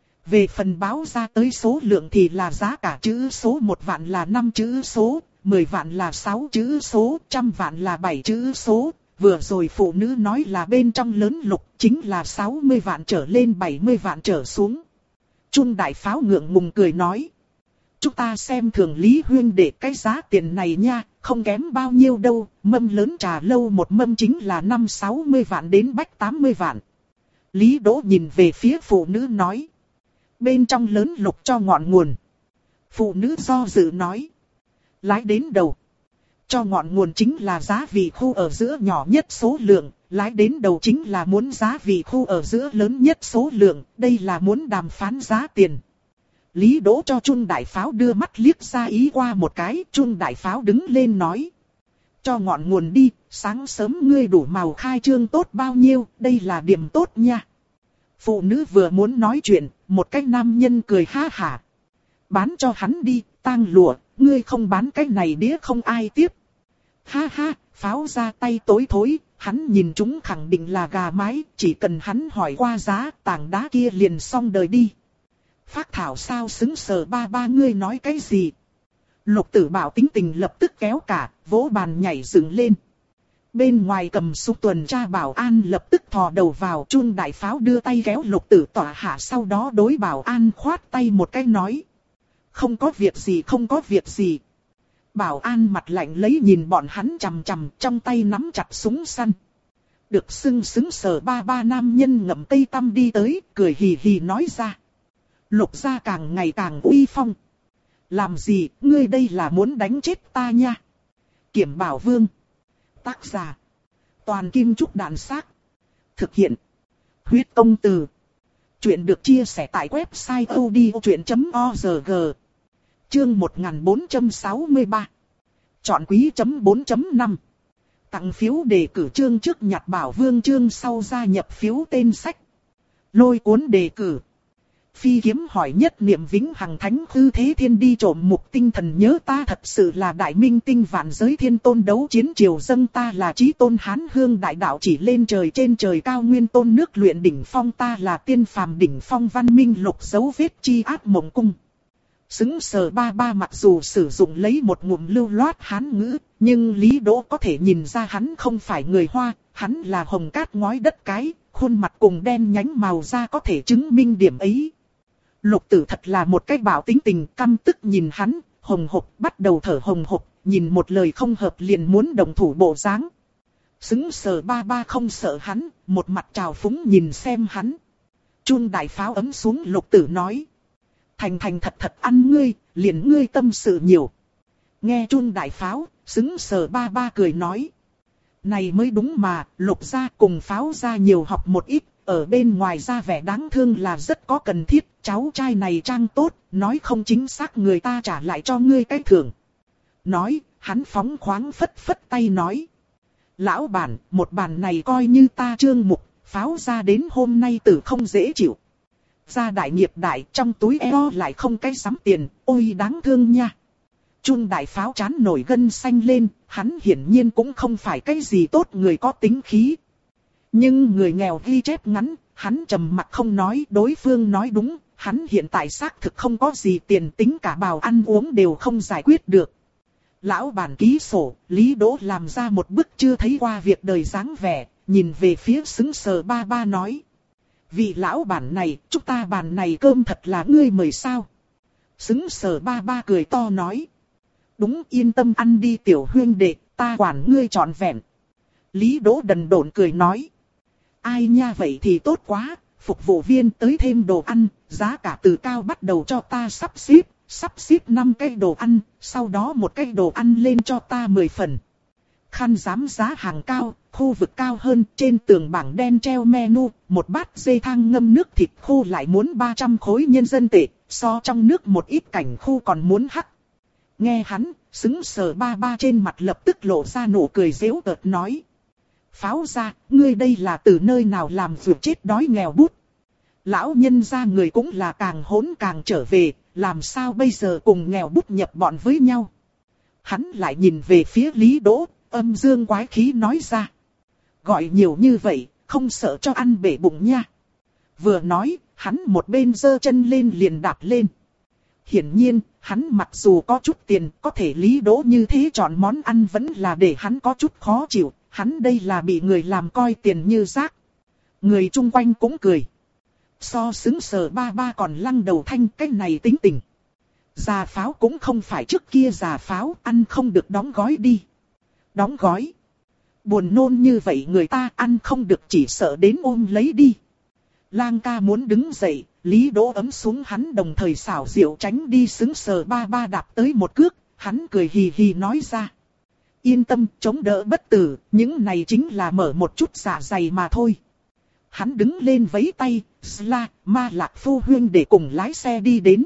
Về phần báo ra tới số lượng thì là giá cả chữ số một vạn là năm chữ số, mười vạn là sáu chữ số, trăm vạn là bảy chữ số. Vừa rồi phụ nữ nói là bên trong lớn lục chính là sáu mươi vạn trở lên bảy mươi vạn trở xuống. Chun đại pháo ngượng ngùng cười nói. Chúng ta xem thường Lý huynh để cái giá tiền này nha, không kém bao nhiêu đâu, mâm lớn trà lâu một mâm chính là năm sáu mươi vạn đến bách tám mươi vạn. Lý Đỗ nhìn về phía phụ nữ nói. Bên trong lớn lục cho ngọn nguồn. Phụ nữ do dự nói. Lái đến đầu. Cho ngọn nguồn chính là giá vị khu ở giữa nhỏ nhất số lượng. Lái đến đầu chính là muốn giá vị khu ở giữa lớn nhất số lượng. Đây là muốn đàm phán giá tiền. Lý Đỗ cho Chun đại pháo đưa mắt liếc ra ý qua một cái. Chun đại pháo đứng lên nói. Cho ngọn nguồn đi. Sáng sớm ngươi đủ màu khai trương tốt bao nhiêu. Đây là điểm tốt nha. Phụ nữ vừa muốn nói chuyện, một cái nam nhân cười ha hả. Bán cho hắn đi, tang lụa, ngươi không bán cái này đĩa không ai tiếp. Ha ha, pháo ra tay tối thối, hắn nhìn chúng khẳng định là gà mái, chỉ cần hắn hỏi qua giá, tảng đá kia liền xong đời đi. Phác thảo sao xứng sờ ba ba ngươi nói cái gì? Lục Tử Bảo tính tình lập tức kéo cả, vỗ bàn nhảy dựng lên. Bên ngoài cầm súng tuần tra bảo an lập tức thò đầu vào. Chun đại pháo đưa tay kéo Lục Tử tỏa hạ, sau đó đối bảo an khoát tay một cái nói. Không có việc gì, không có việc gì. Bảo an mặt lạnh lấy nhìn bọn hắn chằm chằm, trong tay nắm chặt súng săn. Được xưng xứng sờ ba ba nam nhân ngậm cây tăm đi tới, cười hì hì nói ra. Lục gia càng ngày càng uy phong. Làm gì, ngươi đây là muốn đánh chết ta nha. Kiểm Bảo Vương. Tác giả. Toàn Kim Trúc Đạn Xác. Thực hiện. Huyết Công Từ. Chuyện được chia sẻ tại website odchuyện chấm org. Chương một nghìn bốn trăm sáu mươi ba. Chọn quý chấm bốn chấm năm. Tặng phiếu đề cử chương trước nhặt Bảo Vương chương sau gia nhập phiếu tên sách. Lôi cuốn đề cử. Phi kiếm hỏi nhất niệm vĩnh hằng thánh hư thế thiên đi trộm mục tinh thần nhớ ta thật sự là đại minh tinh vạn giới thiên tôn đấu chiến triều dâng ta là chí tôn hán hương đại đạo chỉ lên trời trên trời cao nguyên tôn nước luyện đỉnh phong ta là tiên phàm đỉnh phong văn minh lục dấu vết chi ác mộng cung. Xứng sờ ba ba mặc dù sử dụng lấy một ngụm lưu loát hán ngữ, nhưng Lý Đỗ có thể nhìn ra hắn không phải người Hoa, hắn là hồng cát ngói đất cái, khuôn mặt cùng đen nhánh màu da có thể chứng minh điểm ấy. Lục Tử thật là một cái bảo tính tình căm tức nhìn hắn, hồng hộc bắt đầu thở hồng hộc, nhìn một lời không hợp liền muốn đồng thủ bộ dáng. Xứng sờ ba ba không sợ hắn, một mặt trào phúng nhìn xem hắn. Chun đại pháo ấm xuống Lục Tử nói. Thành thành thật thật ăn ngươi, liền ngươi tâm sự nhiều. Nghe Chun đại pháo, xứng sờ ba ba cười nói. Này mới đúng mà, Lục gia cùng pháo gia nhiều học một ít. Ở bên ngoài ra vẻ đáng thương là rất có cần thiết, cháu trai này trang tốt, nói không chính xác người ta trả lại cho ngươi cái thưởng. Nói, hắn phóng khoáng phất phất tay nói. Lão bản, một bàn này coi như ta trương mục, pháo ra đến hôm nay tử không dễ chịu. Gia đại nghiệp đại, trong túi eo lại không cái sắm tiền, ôi đáng thương nha. Chun đại pháo chán nổi gân xanh lên, hắn hiển nhiên cũng không phải cái gì tốt người có tính khí. Nhưng người nghèo ghi chép ngắn, hắn trầm mặt không nói, đối phương nói đúng, hắn hiện tại xác thực không có gì tiền, tính cả bào ăn uống đều không giải quyết được. Lão bản ký sổ, Lý Đỗ làm ra một bức chưa thấy qua việc đời dáng vẻ, nhìn về phía xứng sờ ba ba nói. Vị lão bản này, chúng ta bàn này cơm thật là ngươi mời sao? Xứng sờ ba ba cười to nói. Đúng, yên tâm ăn đi tiểu huynh đệ, ta quản ngươi trọn vẹn. Lý Đỗ đần độn cười nói. Ai nha, vậy thì tốt quá, phục vụ viên tới thêm đồ ăn, giá cả từ cao bắt đầu cho ta sắp xếp, sắp xếp năm cái đồ ăn, sau đó một cái đồ ăn lên cho ta mười phần. Khăn giám giá hàng cao, khu vực cao hơn, trên tường bảng đen treo menu, một bát dê thang ngâm nước thịt khô lại muốn ba trăm khối nhân dân tệ, so trong nước một ít cảnh khu còn muốn hắc. Nghe hắn, xứng sờ ba ba trên mặt lập tức lộ ra nụ cười giễu cợt nói. Pháo ra, ngươi đây là từ nơi nào làm vượt chết đói nghèo bút. Lão nhân gia người cũng là càng hỗn càng trở về, làm sao bây giờ cùng nghèo bút nhập bọn với nhau. Hắn lại nhìn về phía Lý Đỗ, âm dương quái khí nói ra. Gọi nhiều như vậy, không sợ cho ăn bể bụng nha. Vừa nói, hắn một bên giơ chân lên liền đạp lên. Hiển nhiên, hắn mặc dù có chút tiền, có thể Lý Đỗ như thế chọn món ăn vẫn là để hắn có chút khó chịu. Hắn đây là bị người làm coi tiền như rác. Người chung quanh cũng cười. So xứng sờ ba ba còn lăng đầu thanh, cái này tính tình. Già pháo cũng không phải trước kia già pháo, ăn không được đóng gói đi. Đóng gói. Buồn nôn như vậy người ta ăn không được, chỉ sợ đến ôm lấy đi. Lang ca muốn đứng dậy, Lý Đỗ ấm xuống hắn đồng thời xảo diệu tránh đi xứng sờ ba ba đạp tới một cước, hắn cười hì hì nói ra. Yên tâm, chống đỡ bất tử, những này chính là mở một chút dạ dày mà thôi. Hắn đứng lên vẫy tay, Sla, Ma Lạc Phu Huyên để cùng lái xe đi đến.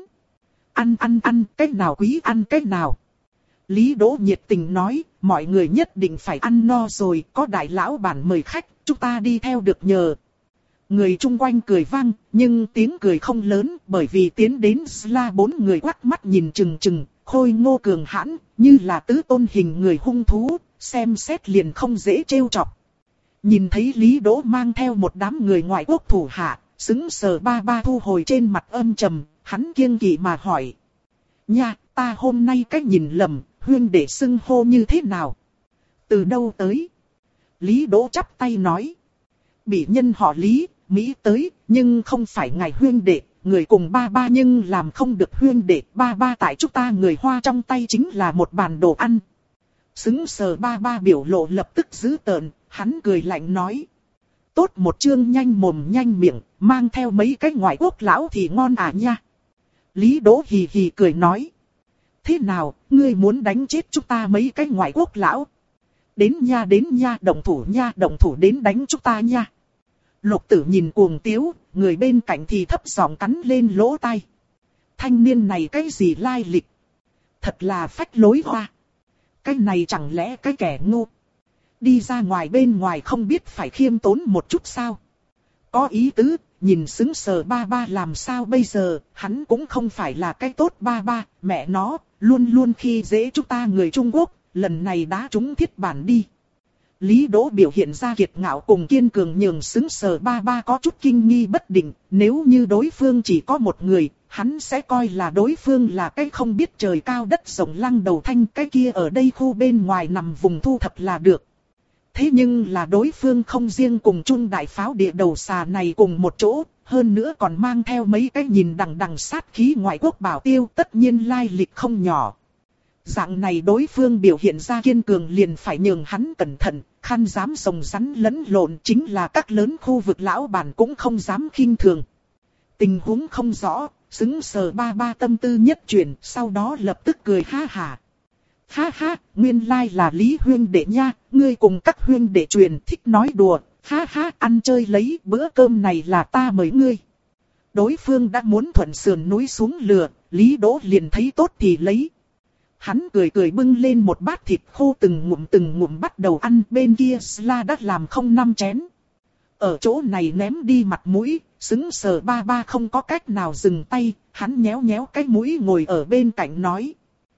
Ăn ăn ăn, cái nào quý ăn cái nào. Lý Đỗ nhiệt tình nói, mọi người nhất định phải ăn no rồi, có đại lão bản mời khách, chúng ta đi theo được nhờ. Người chung quanh cười vang, nhưng tiếng cười không lớn, bởi vì tiến đến Sla bốn người quắc mắt nhìn chừng chừng, khôi ngô cường hãn, như là tứ tôn hình người hung thú, xem xét liền không dễ trêu chọc. Nhìn thấy Lý Đỗ mang theo một đám người ngoại quốc thủ hạ, xứng sờ ba ba thu hồi trên mặt âm trầm, hắn kiêng kỵ mà hỏi. Nha, ta hôm nay cách nhìn lầm, huyên đệ xưng hô như thế nào? Từ đâu tới? Lý Đỗ chắp tay nói. Bị nhân họ Lý, Mỹ tới, nhưng không phải ngài huyên đệ, người cùng ba ba nhưng làm không được huyên đệ, ba ba tại chúng ta người Hoa trong tay chính là một bàn đồ ăn. Xứng sờ ba ba biểu lộ lập tức dữ tợn, hắn cười lạnh nói. Tốt một chương nhanh mồm nhanh miệng, mang theo mấy cái ngoại quốc lão thì ngon à nha. Lý Đỗ hì hì cười nói. Thế nào, ngươi muốn đánh chết chúng ta mấy cái ngoại quốc lão? Đến nha đến nha, động thủ nha, động thủ đến đánh chúng ta nha. Lục Tử nhìn cuồng tiếu, người bên cạnh thì thấp giọng cắn lên lỗ tai. Thanh niên này cái gì lai lịch? Thật là phách lối hoa. Cái này chẳng lẽ cái kẻ ngu? Đi ra ngoài bên ngoài không biết phải khiêm tốn một chút sao? Có ý tứ, nhìn xứng sờ ba ba làm sao bây giờ, hắn cũng không phải là cái tốt ba ba, mẹ nó, luôn luôn khi dễ chúng ta người Trung Quốc, lần này đã trúng thiết bản đi. Lý Đỗ biểu hiện ra kiệt ngạo cùng kiên cường nhường xứng sờ ba ba có chút kinh nghi bất định, nếu như đối phương chỉ có một người, hắn sẽ coi là đối phương là cái không biết trời cao đất rộng lăng đầu thanh, cái kia ở đây khu bên ngoài nằm vùng thu thập là được. Thế nhưng là đối phương không riêng cùng Trung đại pháo địa đầu xà này cùng một chỗ, hơn nữa còn mang theo mấy cái nhìn đằng đằng sát khí ngoại quốc bảo tiêu, tất nhiên lai lịch không nhỏ. Dạng này đối phương biểu hiện ra kiên cường liền phải nhường hắn cẩn thận, khăn dám rồng rắn lẫn lộn, chính là các lớn khu vực lão bản cũng không dám khinh thường. Tình huống không rõ, xứng sờ ba ba tâm tư nhất chuyển, sau đó lập tức cười ha hả. Ha ha, nguyên lai là Lý huyên đệ nha, ngươi cùng các huyên đệ truyền thích nói đùa, ha ha, ăn chơi lấy, bữa cơm này là ta mời ngươi. Đối phương đã muốn thuận sườn núi xuống lừa, Lý Đỗ liền thấy tốt thì lấy. Hắn cười cười bưng lên một bát thịt khô từng ngụm từng ngụm bắt đầu ăn, bên kia Sla đã làm không năm chén. Ở chỗ này ném đi mặt mũi, xứng sờ ba ba không có cách nào dừng tay, hắn nhéo nhéo cái mũi ngồi ở bên cạnh nói.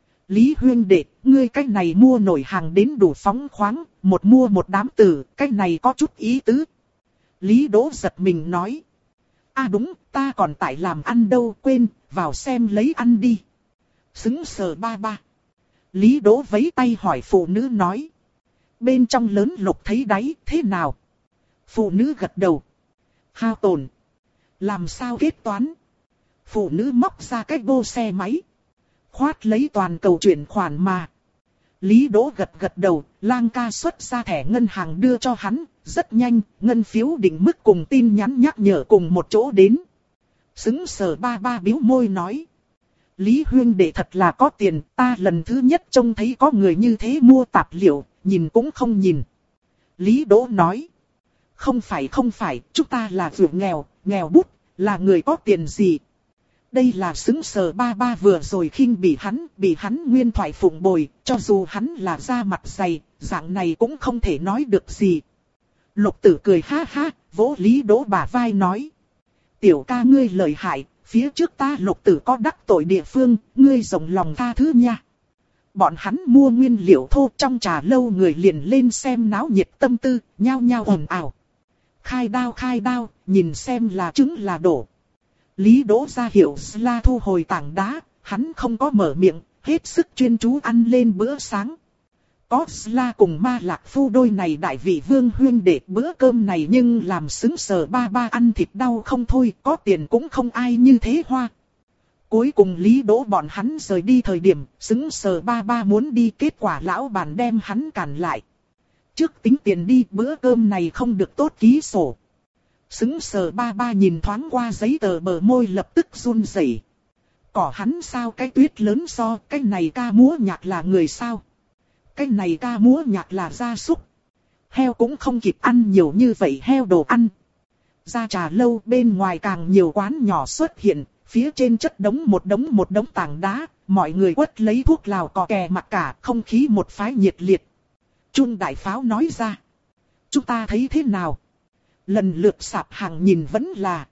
Lý huyên đệ, ngươi cái này mua nổi hàng đến đủ phóng khoáng, một mua một đám tử, cái này có chút ý tứ. Lý Đỗ giật mình nói. À đúng, ta còn tại làm ăn đâu, quên, vào xem lấy ăn đi. Xứng sờ ba ba. Lý Đỗ vẫy tay hỏi phụ nữ nói. Bên trong lớn Lục thấy đáy, thế nào? Phụ nữ gật đầu. Hao tổn. Làm sao kết toán? Phụ nữ móc ra cái bô xe máy. Khoát lấy toàn cầu chuyển khoản mà. Lý Đỗ gật gật đầu, Lang ca xuất ra thẻ ngân hàng đưa cho hắn, rất nhanh, ngân phiếu định mức cùng tin nhắn nhắc nhở cùng một chỗ đến. Sững sờ ba ba bĩu môi nói. Lý huynh đệ thật là có tiền, ta lần thứ nhất trông thấy có người như thế mua tạp liệu, nhìn cũng không nhìn. Lý Đỗ nói. Không phải không phải, chúng ta là vừa nghèo, nghèo bút, là người có tiền gì. Đây là sững sờ ba ba vừa rồi khinh bị hắn, bị hắn nguyên thoại phụng bồi, cho dù hắn là da mặt dày, dạng này cũng không thể nói được gì. Lục tử cười ha ha, vỗ Lý Đỗ bả vai nói. Tiểu ca ngươi lợi hại, phía trước ta lục tử có đắc tội địa phương, ngươi rộng lòng tha thứ nha. Bọn hắn mua nguyên liệu thô trong trà lâu người liền lên xem náo nhiệt tâm tư, nhao nhao ồn ào. Khai đao khai đao, nhìn xem là trứng là đổ. Lý Đỗ ra hiệu Sla thu hồi tảng đá, hắn không có mở miệng, hết sức chuyên chú ăn lên bữa sáng. Có Sla cùng Ma Lạc Phu đôi này đại vị vương huyên đệ bữa cơm này nhưng làm sững sờ ba ba ăn thịt đau không thôi, có tiền cũng không ai như thế hoa. Cuối cùng Lý Đỗ bọn hắn rời đi thời điểm, sững sờ ba ba muốn đi, kết quả lão bản đem hắn cản lại. Trước tính tiền đi, bữa cơm này không được tốt ký sổ. Sững sờ ba ba nhìn thoáng qua giấy tờ, bờ môi lập tức run rẩy. Cỏ hắn sao cái tuyết lớn so, cái này ca múa nhạc là người sao? Cái này ca múa nhạc là gia súc. Heo cũng không kịp ăn nhiều như vậy heo đồ ăn. Ra trà lâu bên ngoài càng nhiều quán nhỏ xuất hiện, phía trên chất đống một đống một đống tảng đá, mọi người quất lấy thuốc lào cò kè mặc cả, không khí một phái nhiệt liệt. Trung đại pháo nói ra. Chúng ta thấy thế nào? Lần lượt sạp hàng nhìn vẫn là.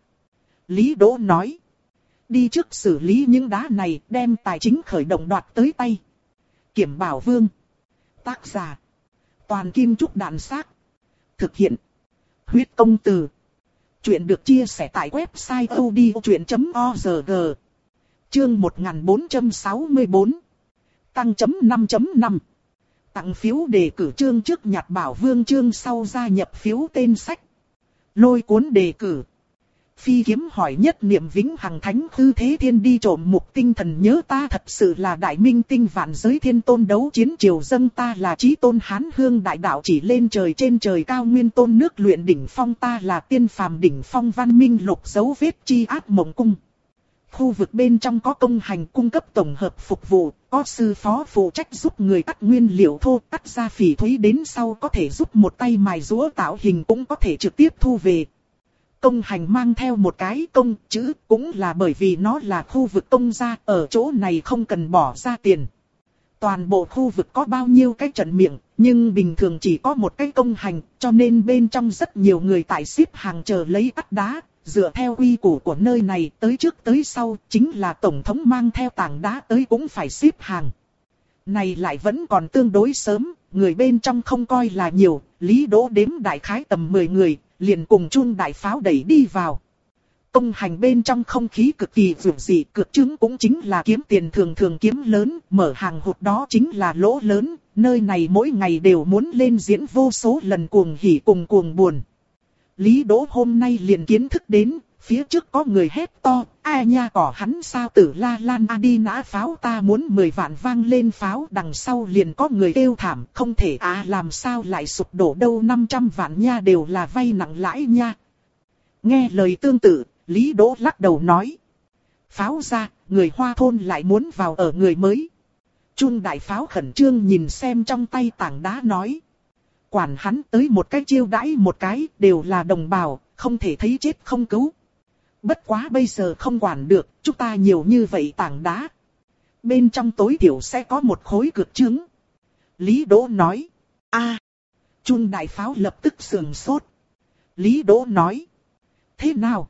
Lý Đỗ nói. Đi trước xử lý những đá này, đem tài chính khởi động đoạt tới tay. Kiểm Bảo Vương. Tác giả. Toàn Kim Trúc Đạn Xác. Thực hiện. Huyết Công Từ. Chuyện được chia sẻ tại website odchuyện chấm org. Chương một nghìn bốn trăm sáu mươi tư. Tăng chấm năm chấm năm. Tặng phiếu đề cử chương trước nhặt Bảo Vương, chương sau gia nhập phiếu tên sách. Lôi cuốn đề cử. Phi kiếm hỏi nhất niệm vĩnh hằng thánh hư thế thiên đi trộm mục tinh thần nhớ ta thật sự là đại minh tinh vạn giới thiên tôn đấu chiến triều dâng ta là chí tôn hán hương đại đạo chỉ lên trời trên trời cao nguyên tôn nước luyện đỉnh phong ta là tiên phàm đỉnh phong văn minh lục dấu vết chi ác mộng cung. Khu vực bên trong có công hành cung cấp tổng hợp phục vụ, có sư phó phụ trách giúp người cắt nguyên liệu thô, cắt ra phỉ thúy đến sau có thể giúp một tay mài rũa tạo hình, cũng có thể trực tiếp thu về. Công hành mang theo một cái công chữ, cũng là bởi vì nó là khu vực công gia, ở chỗ này không cần bỏ ra tiền. Toàn bộ khu vực có bao nhiêu cái trận miệng, nhưng bình thường chỉ có một cái công hành, cho nên bên trong rất nhiều người tại xếp hàng chờ lấy cắt đá. Dựa theo quy củ của nơi này, tới trước tới sau, chính là tổng thống mang theo tảng đá tới cũng phải xếp hàng. Này lại vẫn còn tương đối sớm, người bên trong không coi là nhiều, Lý Đỗ đếm đại khái tầm mười người, liền cùng chun đại pháo đẩy đi vào. Công hành bên trong không khí cực kỳ vượng dị, cực chứng cũng chính là kiếm tiền thường thường kiếm lớn, mở hàng hụt đó chính là lỗ lớn, nơi này mỗi ngày đều muốn lên diễn vô số lần cuồng hỉ cùng cuồng buồn. Lý Đỗ hôm nay liền kiến thức đến, phía trước có người hét to, ai nha cỏ hắn sao tử la lan a đi nã pháo ta muốn mười vạn vang lên pháo, đằng sau liền có người kêu thảm, không thể à làm sao lại sụp đổ đâu năm trăm vạn nha đều là vay nặng lãi nha. Nghe lời tương tự, Lý Đỗ lắc đầu nói. Pháo ra, người Hoa thôn lại muốn vào ở người mới. Chun đại pháo khẩn trương nhìn xem trong tay tảng đá nói. Quản hắn tới một cái chiêu đãi một cái, đều là đồng bào, không thể thấy chết không cứu. Bất quá bây giờ không quản được, chúng ta nhiều như vậy tảng đá. Bên trong tối thiểu sẽ có một khối cực chứng. Lý Đỗ nói. A. Chun đại pháo lập tức sườn sốt. Lý Đỗ nói. Thế nào?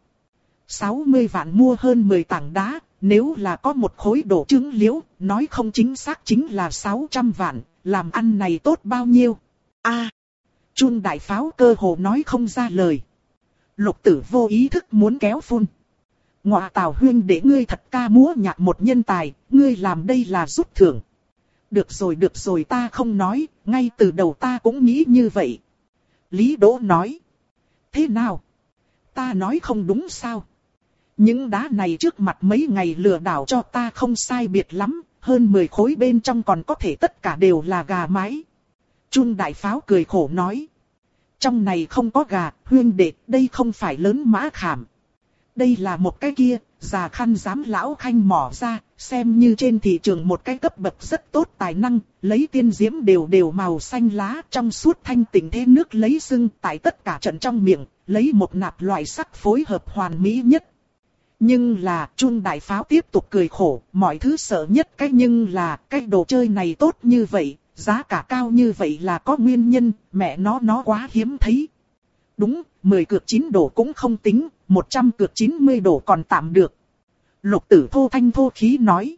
sáu mươi vạn mua hơn mười tảng đá, nếu là có một khối đổ trứng liễu, nói không chính xác chính là sáu trăm vạn, làm ăn này tốt bao nhiêu? A. À, Chun đại pháo cơ hồ nói không ra lời. Lục tử vô ý thức muốn kéo phun. Ngọa Tào huyên để ngươi thật ca múa nhạc một nhân tài, ngươi làm đây là rút thưởng. Được rồi được rồi ta không nói, ngay từ đầu ta cũng nghĩ như vậy. Lý Đỗ nói. Thế nào? Ta nói không đúng sao? Những đá này trước mặt mấy ngày lừa đảo cho ta không sai biệt lắm, hơn mười khối bên trong còn có thể tất cả đều là gà mái. Chun đại pháo cười khổ nói. Trong này không có gà, huyên đệ, đây không phải lớn mã khảm. Đây là một cái kia, già khăn giám lão khanh mỏ ra, xem như trên thị trường một cái cấp bậc rất tốt tài năng, lấy tiên diễm đều đều màu xanh lá trong suốt thanh tịnh thế nước lấy sưng tại tất cả trận trong miệng, lấy một nạp loại sắc phối hợp hoàn mỹ nhất. Nhưng là, Chun đại pháo tiếp tục cười khổ, mọi thứ sợ nhất cái nhưng là, cái đồ chơi này tốt như vậy, giá cả cao như vậy là có nguyên nhân, mẹ nó nó quá hiếm thấy. Đúng, mười cược chín đổ cũng không tính, một trăm cược chín mươi đổ còn tạm được. Lục tử thô thanh thô khí nói.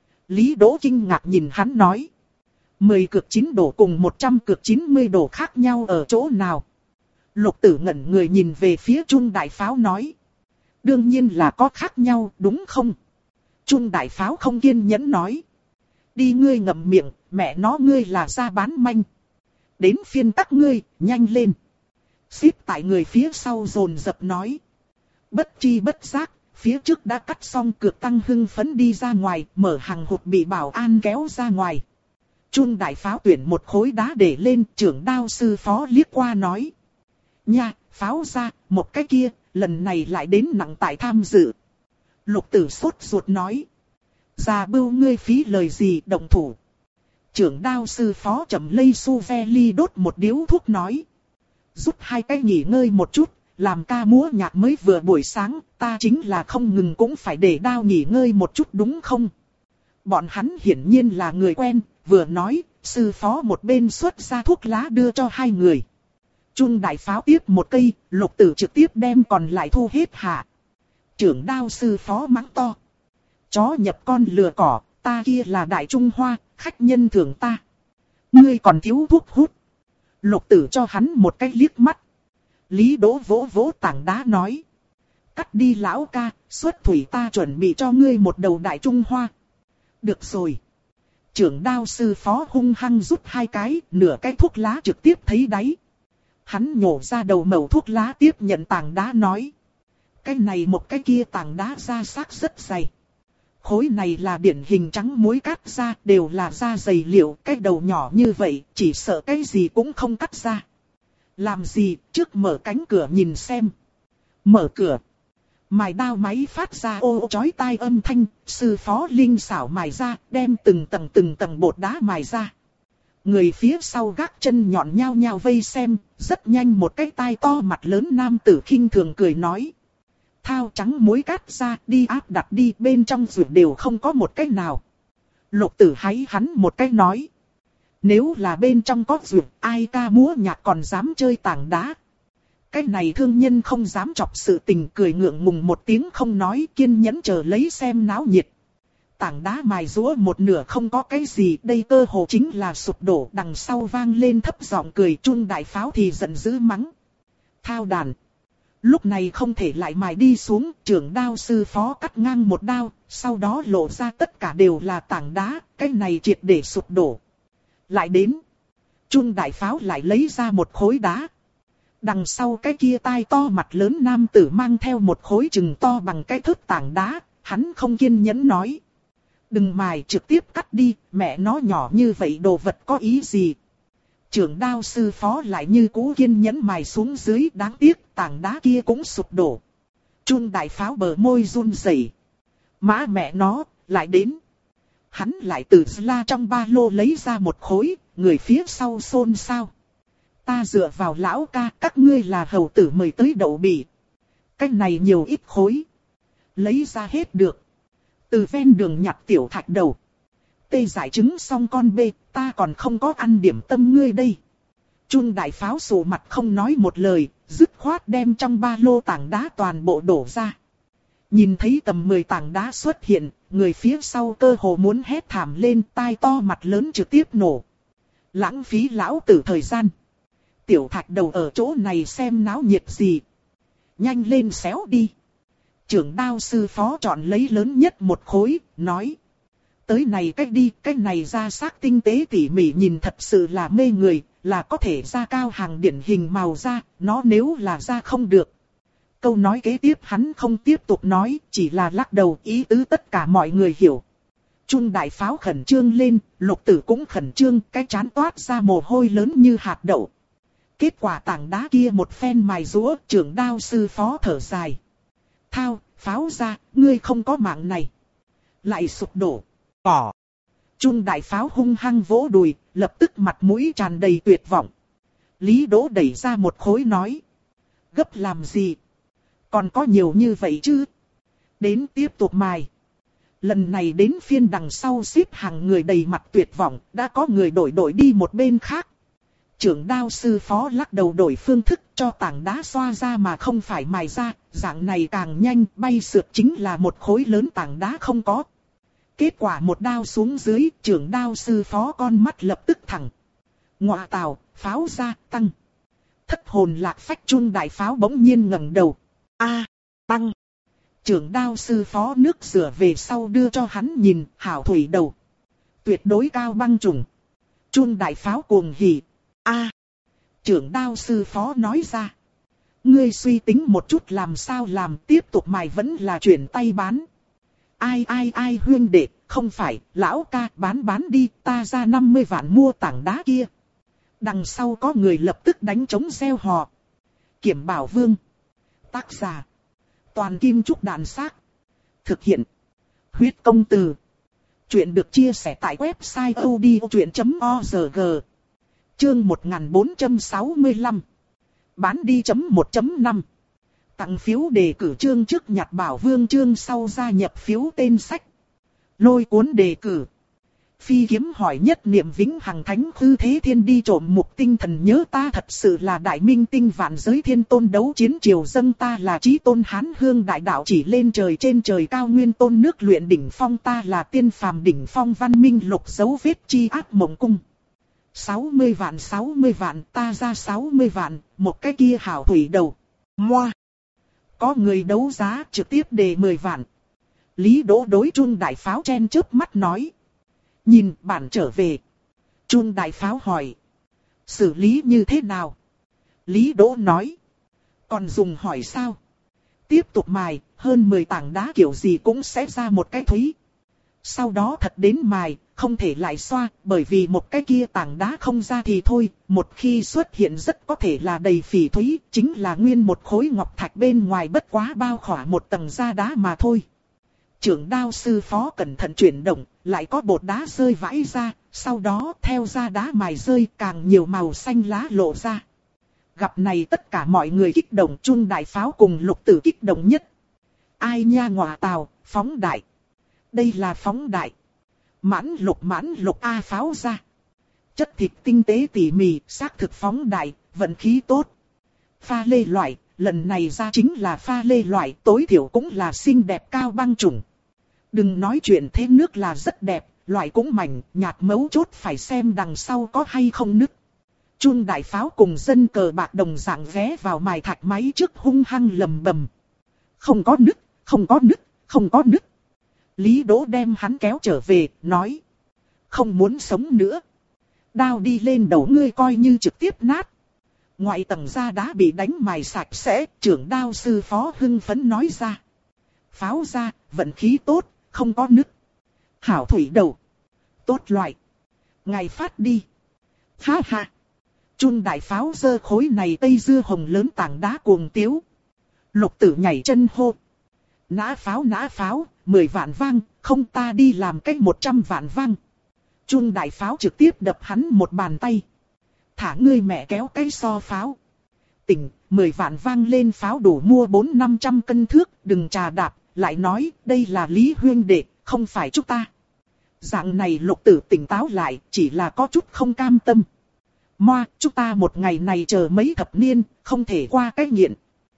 Lý Đỗ kinh ngạc nhìn hắn nói. mười cược chín đổ cùng một trăm cược chín mươi đổ khác nhau ở chỗ nào? Lục tử ngẩn người nhìn về phía Chun đại pháo nói. Đương nhiên là có khác nhau, đúng không? Chun đại pháo không kiên nhẫn nói. Đi ngươi ngậm miệng, mẹ nó ngươi là ra bán manh. Đến phiên các ngươi, nhanh lên. Xếp tại người phía sau dồn dập nói. Bất chi bất giác, phía trước đã cắt xong cược tăng hưng phấn đi ra ngoài, mở hàng hộp bị bảo an kéo ra ngoài. Chun đại pháo tuyển một khối đá để lên, trưởng đao sư phó liếc qua nói. Nha, pháo ra, một cái kia, lần này lại đến nặng tại tham dự. Lục tử sốt ruột nói. Già bưu ngươi phí lời gì động thủ. Trưởng đao sư phó chậm lây su ve ly đốt một điếu thuốc nói. Giúp hai cái nghỉ ngơi một chút, làm ca múa nhạc mới vừa buổi sáng, ta chính là không ngừng cũng phải để đao nghỉ ngơi một chút đúng không? Bọn hắn hiển nhiên là người quen, vừa nói, sư phó một bên xuất ra thuốc lá đưa cho hai người. Chun đại pháo tiếp một cây, lục tử trực tiếp đem còn lại thu hết hạ. Trưởng đao sư phó mắng to. Chó nhập con lừa cỏ, ta kia là Đại Trung Hoa, khách nhân thưởng ta. Ngươi còn thiếu thuốc hút. Lục tử cho hắn một cái liếc mắt. Lý Đỗ vỗ vỗ tảng đá nói. Cắt đi lão ca, xuất thủy ta chuẩn bị cho ngươi một đầu Đại Trung Hoa. Được rồi. Trưởng đao sư phó hung hăng rút hai cái, nửa cái thuốc lá trực tiếp thấy đáy. Hắn nhổ ra đầu mẩu thuốc lá tiếp nhận tảng đá nói. Cái này một cái kia tảng đá da xác rất dày. Khối này là điển hình trắng muối cắt ra, đều là da dày liệu, cái đầu nhỏ như vậy, chỉ sợ cái gì cũng không cắt ra. Làm gì, trước mở cánh cửa nhìn xem. Mở cửa. Mài đao máy phát ra ô ô chói tai âm thanh, sư phó linh xảo mài ra, đem từng tầng từng tầng bột đá mài ra. Người phía sau gác chân nhọn nhao nhao vây xem, rất nhanh một cái tai to mặt lớn nam tử khinh thường cười nói. Thao trắng muối cát ra, đi áp đặt đi, bên trong ruột đều không có một cái nào. Lục tử háy hắn một cái nói. Nếu là bên trong có ruột, ai ca múa nhạc còn dám chơi tảng đá. Cái này thương nhân không dám chọc sự tình, cười ngượng ngùng một tiếng không nói, kiên nhẫn chờ lấy xem náo nhiệt. Tảng đá mài rũa một nửa không có cái gì, đây cơ hồ chính là sụp đổ. Đằng sau vang lên thấp giọng cười, Chun đại pháo thì giận dữ mắng. Thao đàn. Lúc này không thể lại mài đi xuống, trưởng đao sư phó cắt ngang một đao, sau đó lộ ra tất cả đều là tảng đá, cái này triệt để sụp đổ. Lại đến. Chun đại pháo lại lấy ra một khối đá. Đằng sau cái kia tai to mặt lớn nam tử mang theo một khối chừng to bằng cái thớt tảng đá, hắn không kiên nhẫn nói. Đừng mài, trực tiếp cắt đi, mẹ nó nhỏ như vậy đồ vật có ý gì. Trưởng đao sư phó lại như cũ kiên nhẫn mài xuống dưới, đáng tiếc tảng đá kia cũng sụp đổ. Chun đại pháo bờ môi run rẩy. Má mẹ nó, lại đến. Hắn lại từ la trong ba lô lấy ra một khối, người phía sau xôn xao. Ta dựa vào lão ca, các ngươi là hầu tử mời tới đậu bỉ. Cái này nhiều ít khối. Lấy ra hết được. Từ ven đường nhặt tiểu thạch đầu. Tê giải trứng xong con bê, ta còn không có ăn điểm tâm ngươi đây. Chun đại pháo sụ mặt không nói một lời, dứt khoát đem trong ba lô tảng đá toàn bộ đổ ra. Nhìn thấy tầm mười tảng đá xuất hiện, người phía sau cơ hồ muốn hét thảm lên, tai to mặt lớn trực tiếp nổ. Lãng phí lão tử thời gian. Tiểu thạch đầu ở chỗ này xem náo nhiệt gì. Nhanh lên xéo đi. Trưởng đao sư phó chọn lấy lớn nhất một khối, nói. Tới này cách đi, cách này ra xác tinh tế tỉ mỉ nhìn thật sự là mê người, là có thể ra cao hàng điển hình màu da, nó nếu là ra không được. câu nói kế tiếp hắn không tiếp tục nói, chỉ là lắc đầu, ý tứ tất cả mọi người hiểu. Trung đại pháo khẩn trương lên, Lục Tử cũng khẩn trương, cái trán toát ra mồ hôi lớn như hạt đậu. Kết quả tảng đá kia một phen mài rũa, trưởng đao sư phó thở dài. Thao, pháo ra, ngươi không có mạng này. Lại sụp đổ. Cỏ. Trung đại pháo hung hăng vỗ đùi, lập tức mặt mũi tràn đầy tuyệt vọng. Lý Đỗ đẩy ra một khối nói. Gấp làm gì? Còn có nhiều như vậy chứ? Đến tiếp tục mài. Lần này đến phiên đằng sau xếp hàng người đầy mặt tuyệt vọng, đã có người đổi đổi đi một bên khác. Trưởng đao sư phó lắc đầu đổi phương thức cho tảng đá xoa ra mà không phải mài ra, dạng này càng nhanh, bay sượt chính là một khối lớn tảng đá không có. Kết quả một đao xuống dưới, trưởng đao sư phó con mắt lập tức thẳng. Ngọa tào, pháo ra, tăng. Thất hồn lạc phách Trung đại pháo bỗng nhiên ngẩng đầu. A, tăng. Trưởng đao sư phó nước rửa về sau đưa cho hắn nhìn, hảo thủy đầu. Tuyệt đối cao băng trùng. Trung đại pháo cuồng hỉ. A, trưởng đao sư phó nói ra. Ngươi suy tính một chút làm sao làm, tiếp tục mài vẫn là chuyển tay bán. Ai ai ai huyên đệ, không phải, lão ca bán bán đi, ta ra năm mươi vạn mua tảng đá kia. Đằng sau có người lập tức đánh trống reo hò. Kiểm Bảo Vương. Tác giả. Toàn Kim Trúc Đàn Xác. Thực hiện. Huyết Công Từ. Chuyện được chia sẻ tại website odchuyện chấm org. Chương một nghìn bốn trăm sáu mươi lăm. Bán đi chấm một chấm năm. Tặng phiếu đề cử chương trước nhặt Bảo Vương chương sau gia nhập phiếu tên sách. Lôi cuốn đề cử. Phi kiếm hỏi nhất niệm vĩnh hằng thánh khư thế thiên đi trộm mục tinh thần nhớ ta thật sự là đại minh tinh vạn giới thiên tôn đấu chiến triều dâng ta là chí tôn hán hương đại đạo chỉ lên trời trên trời cao nguyên tôn nước luyện đỉnh phong ta là tiên phàm đỉnh phong văn minh lục dấu vết chi ác mộng cung. sáu mươi vạn sáu mươi vạn ta ra sáu mươi vạn, một cái kia hảo thủy đầu. Moa. Có người đấu giá trực tiếp đề mười vạn. Lý Đỗ đối Trung đại pháo chen chớp mắt nói. Nhìn bản trở về. Trung đại pháo hỏi. Xử lý như thế nào? Lý Đỗ nói. Còn dùng hỏi sao? Tiếp tục mài, hơn mười tảng đá kiểu gì cũng sẽ ra một cái thúy. Sau đó thật đến mài, không thể lại xoa, bởi vì một cái kia tảng đá không ra thì thôi, một khi xuất hiện rất có thể là đầy phỉ thúy, chính là nguyên một khối ngọc thạch bên ngoài bất quá bao khỏa một tầng da đá mà thôi. Trưởng đao sư phó cẩn thận chuyển động, lại có bột đá rơi vãi ra, sau đó theo da đá mài rơi càng nhiều màu xanh lá lộ ra. Gặp này tất cả mọi người kích động, Trung đại pháo cùng Lục Tử kích động nhất. Ai nha ngọa tào, phóng đại. Đây là phóng đại. Mãn lục mãn lục A pháo ra. Chất thịt tinh tế tỉ mỉ, xác thực phóng đại, vận khí tốt. Pha lê loại, lần này ra chính là pha lê loại, tối thiểu cũng là xinh đẹp cao băng trùng. Đừng nói chuyện thế nước là rất đẹp, loại cũng mảnh, nhạt mấu chốt phải xem đằng sau có hay không nứt. Trung đại pháo cùng dân cờ bạc đồng dạng vé vào mài thạch máy trước hung hăng lầm bầm. Không có nứt, không có nứt, không có nứt. Lý Đỗ đem hắn kéo trở về, nói. Không muốn sống nữa. Đao đi lên đầu ngươi coi như trực tiếp nát. Ngoại tầng da đá bị đánh mài sạch sẽ, trưởng đao sư phó hưng phấn nói ra. Pháo ra, vận khí tốt, không có nứt. Hảo thủy đầu. Tốt loại. Ngày phát đi. Ha ha. Trung đại pháo giơ khối này tây dưa hồng lớn tảng đá cuồng tiếu. Lục Tử nhảy chân hô. Nã pháo nã pháo, mười vạn vang, không ta đi làm cách một trăm vạn vang. Trung đại pháo trực tiếp đập hắn một bàn tay. Thả ngươi mẹ kéo cái so pháo. Tỉnh, mười vạn vang lên pháo đủ mua bốn năm trăm cân thước, đừng trà đạp, lại nói, đây là Lý huyên đệ, không phải chúng ta. Dạng này Lục Tử tỉnh táo lại, chỉ là có chút không cam tâm. Moa, chúng ta một ngày này chờ mấy thập niên, không thể qua cái nghiện.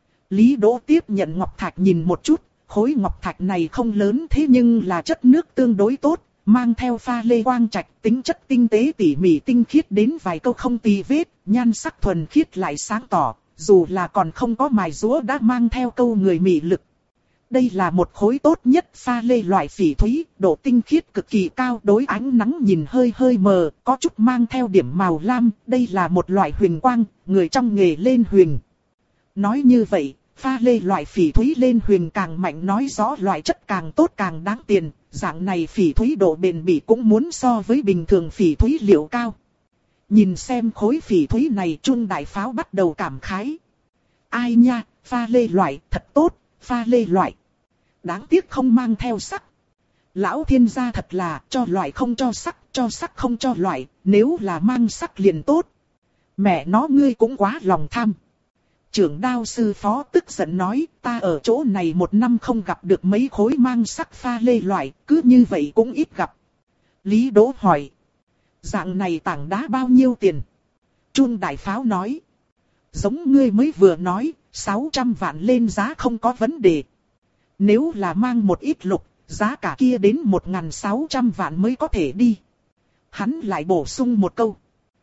Lý Đỗ tiếp nhận ngọc thạch nhìn một chút, khối ngọc thạch này không lớn thế nhưng là chất nước tương đối tốt, mang theo pha lê quang trạch, tính chất tinh tế tỉ mỉ tinh khiết đến vài câu không tì vết, nhan sắc thuần khiết lại sáng tỏ, dù là còn không có mài rũa đã mang theo câu người mị lực. Đây là một khối tốt nhất pha lê loại phỉ thúy, độ tinh khiết cực kỳ cao, đối ánh nắng nhìn hơi hơi mờ, có chút mang theo điểm màu lam, đây là một loại huyền quang, người trong nghề lên huyền. Nói như vậy, pha lê loại phỉ thúy lên huyền càng mạnh nói rõ loại chất càng tốt càng đáng tiền, dạng này phỉ thúy độ bền bỉ cũng muốn so với bình thường phỉ thúy liệu cao. Nhìn xem khối phỉ thúy này Trung đại pháo bắt đầu cảm khái. Ai nha, pha lê loại thật tốt, pha lê loại. Đáng tiếc không mang theo sắc. Lão thiên gia thật là cho loại không cho sắc, cho sắc không cho loại, nếu là mang sắc liền tốt. Mẹ nó ngươi cũng quá lòng tham. Trưởng đao sư phó tức giận nói, ta ở chỗ này một năm không gặp được mấy khối mang sắc pha lê loại, cứ như vậy cũng ít gặp. Lý Đỗ hỏi, dạng này tảng đá bao nhiêu tiền? Trung đại pháo nói, giống ngươi mới vừa nói, sáu trăm vạn lên giá không có vấn đề. Nếu là mang một ít lục, giá cả kia đến một nghìn sáu trăm vạn mới có thể đi. Hắn lại bổ sung một câu.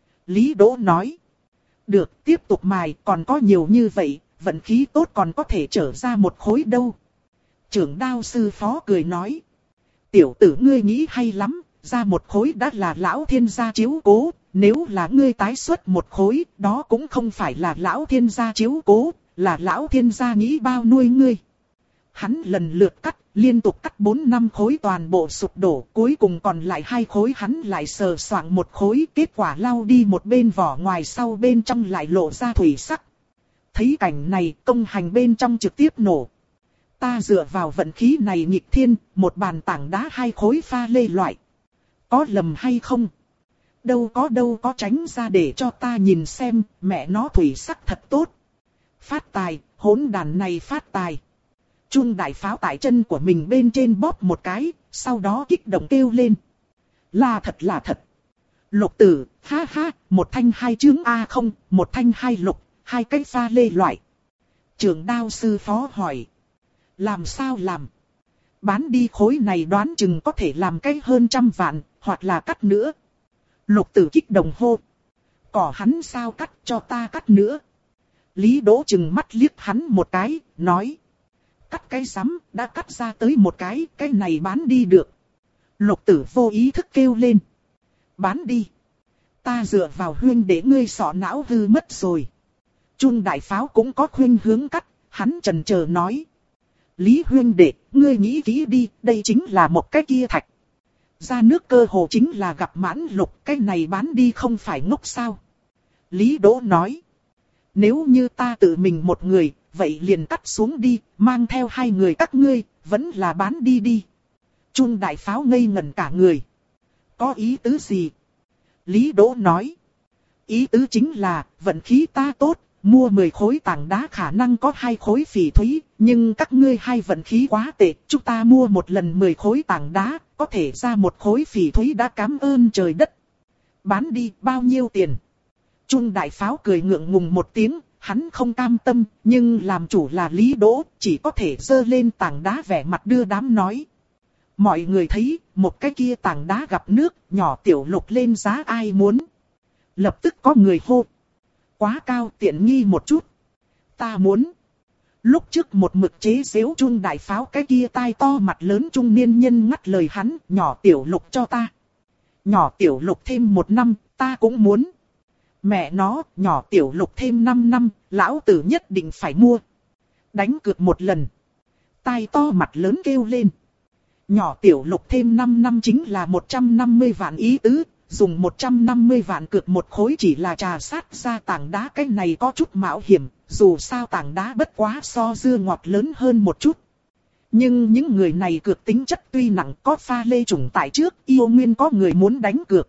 Lý Đỗ nói, được, tiếp tục mài, còn có nhiều như vậy, vận khí tốt còn có thể trở ra một khối đâu. Trưởng đao sư phó cười nói, tiểu tử ngươi nghĩ hay lắm, ra một khối đã là lão thiên gia chiếu cố, nếu là ngươi tái xuất một khối, đó cũng không phải là lão thiên gia chiếu cố, là lão thiên gia nghĩ bao nuôi ngươi. Hắn lần lượt cắt, liên tục cắt bốn năm khối toàn bộ sụp đổ, cuối cùng còn lại hai khối hắn lại sờ soạng một khối, kết quả lau đi một bên vỏ ngoài sau bên trong lại lộ ra thủy sắc. Thấy cảnh này, công hành bên trong trực tiếp nổ. Ta dựa vào vận khí này nghịch thiên, một bàn tảng đá hai khối pha lê loại. Có lầm hay không? Đâu có đâu có, tránh ra để cho ta nhìn xem, mẹ nó thủy sắc thật tốt. Phát tài, hỗn đàn này phát tài. Trung đại pháo tại chân của mình bên trên bóp một cái, sau đó kích động kêu lên. Là thật là thật. Lục tử, ha ha, một thanh hai chướng A không, một thanh hai lục, hai cái pha lê loại. Trưởng đao sư phó hỏi. Làm sao làm? Bán đi khối này đoán chừng có thể làm cái hơn trăm vạn, hoặc là cắt nữa. Lục tử kích động hô. Cỏ hắn sao cắt, cho ta cắt nữa. Lý Đỗ chừng mắt liếc hắn một cái, nói. Cắt cái rắm, đã cắt ra tới một cái, cái này bán đi được. Lục tử vô ý thức kêu lên. Bán đi. Ta dựa vào huyên để ngươi sọ não hư mất rồi. Trung đại pháo cũng có khuyên hướng cắt, hắn chần chờ nói. Lý huyên đệ, ngươi nghĩ kỹ đi, đây chính là một cái kia thạch. Ra nước cơ hồ chính là gặp mãn lục, cái này bán đi không phải ngốc sao. Lý Đỗ nói. Nếu như ta tự mình một người, vậy liền cắt xuống đi, mang theo hai người các ngươi, vẫn là bán đi đi. Trung đại pháo ngây ngẩn cả người. Có ý tứ gì? Lý Đỗ nói. Ý tứ chính là, vận khí ta tốt, mua mười khối tảng đá khả năng có hai khối phỉ thúy, nhưng các ngươi hai vận khí quá tệ, chúng ta mua một lần mười khối tảng đá, có thể ra một khối phỉ thúy đã cảm ơn trời đất. Bán đi bao nhiêu tiền? Trung đại pháo cười ngượng ngùng một tiếng, hắn không cam tâm, nhưng làm chủ là Lý Đỗ, chỉ có thể giơ lên tảng đá vẻ mặt đưa đám nói. Mọi người thấy, một cái kia tảng đá gặp nước, nhỏ tiểu lục lên giá ai muốn. Lập tức có người hô. Quá cao, tiện nghi một chút. Ta muốn. Lúc trước một mực chế giễu Trung đại pháo cái kia tai to mặt lớn trung niên nhân ngắt lời hắn, nhỏ tiểu lục cho ta. Nhỏ tiểu lục thêm một năm, ta cũng muốn. Mẹ nó, nhỏ tiểu lục thêm năm năm, lão tử nhất định phải mua. Đánh cược một lần. Tai to mặt lớn kêu lên. Nhỏ tiểu lục thêm năm năm chính là một trăm năm mươi vạn ý tứ, dùng một trăm năm mươi vạn cược một khối chỉ là trà sát ra tảng đá, cái này có chút mạo hiểm, dù sao tảng đá bất quá so dưa ngọt lớn hơn một chút. Nhưng những người này cược tính chất tuy nặng, có pha lê trùng tại trước, yêu nguyên có người muốn đánh cược.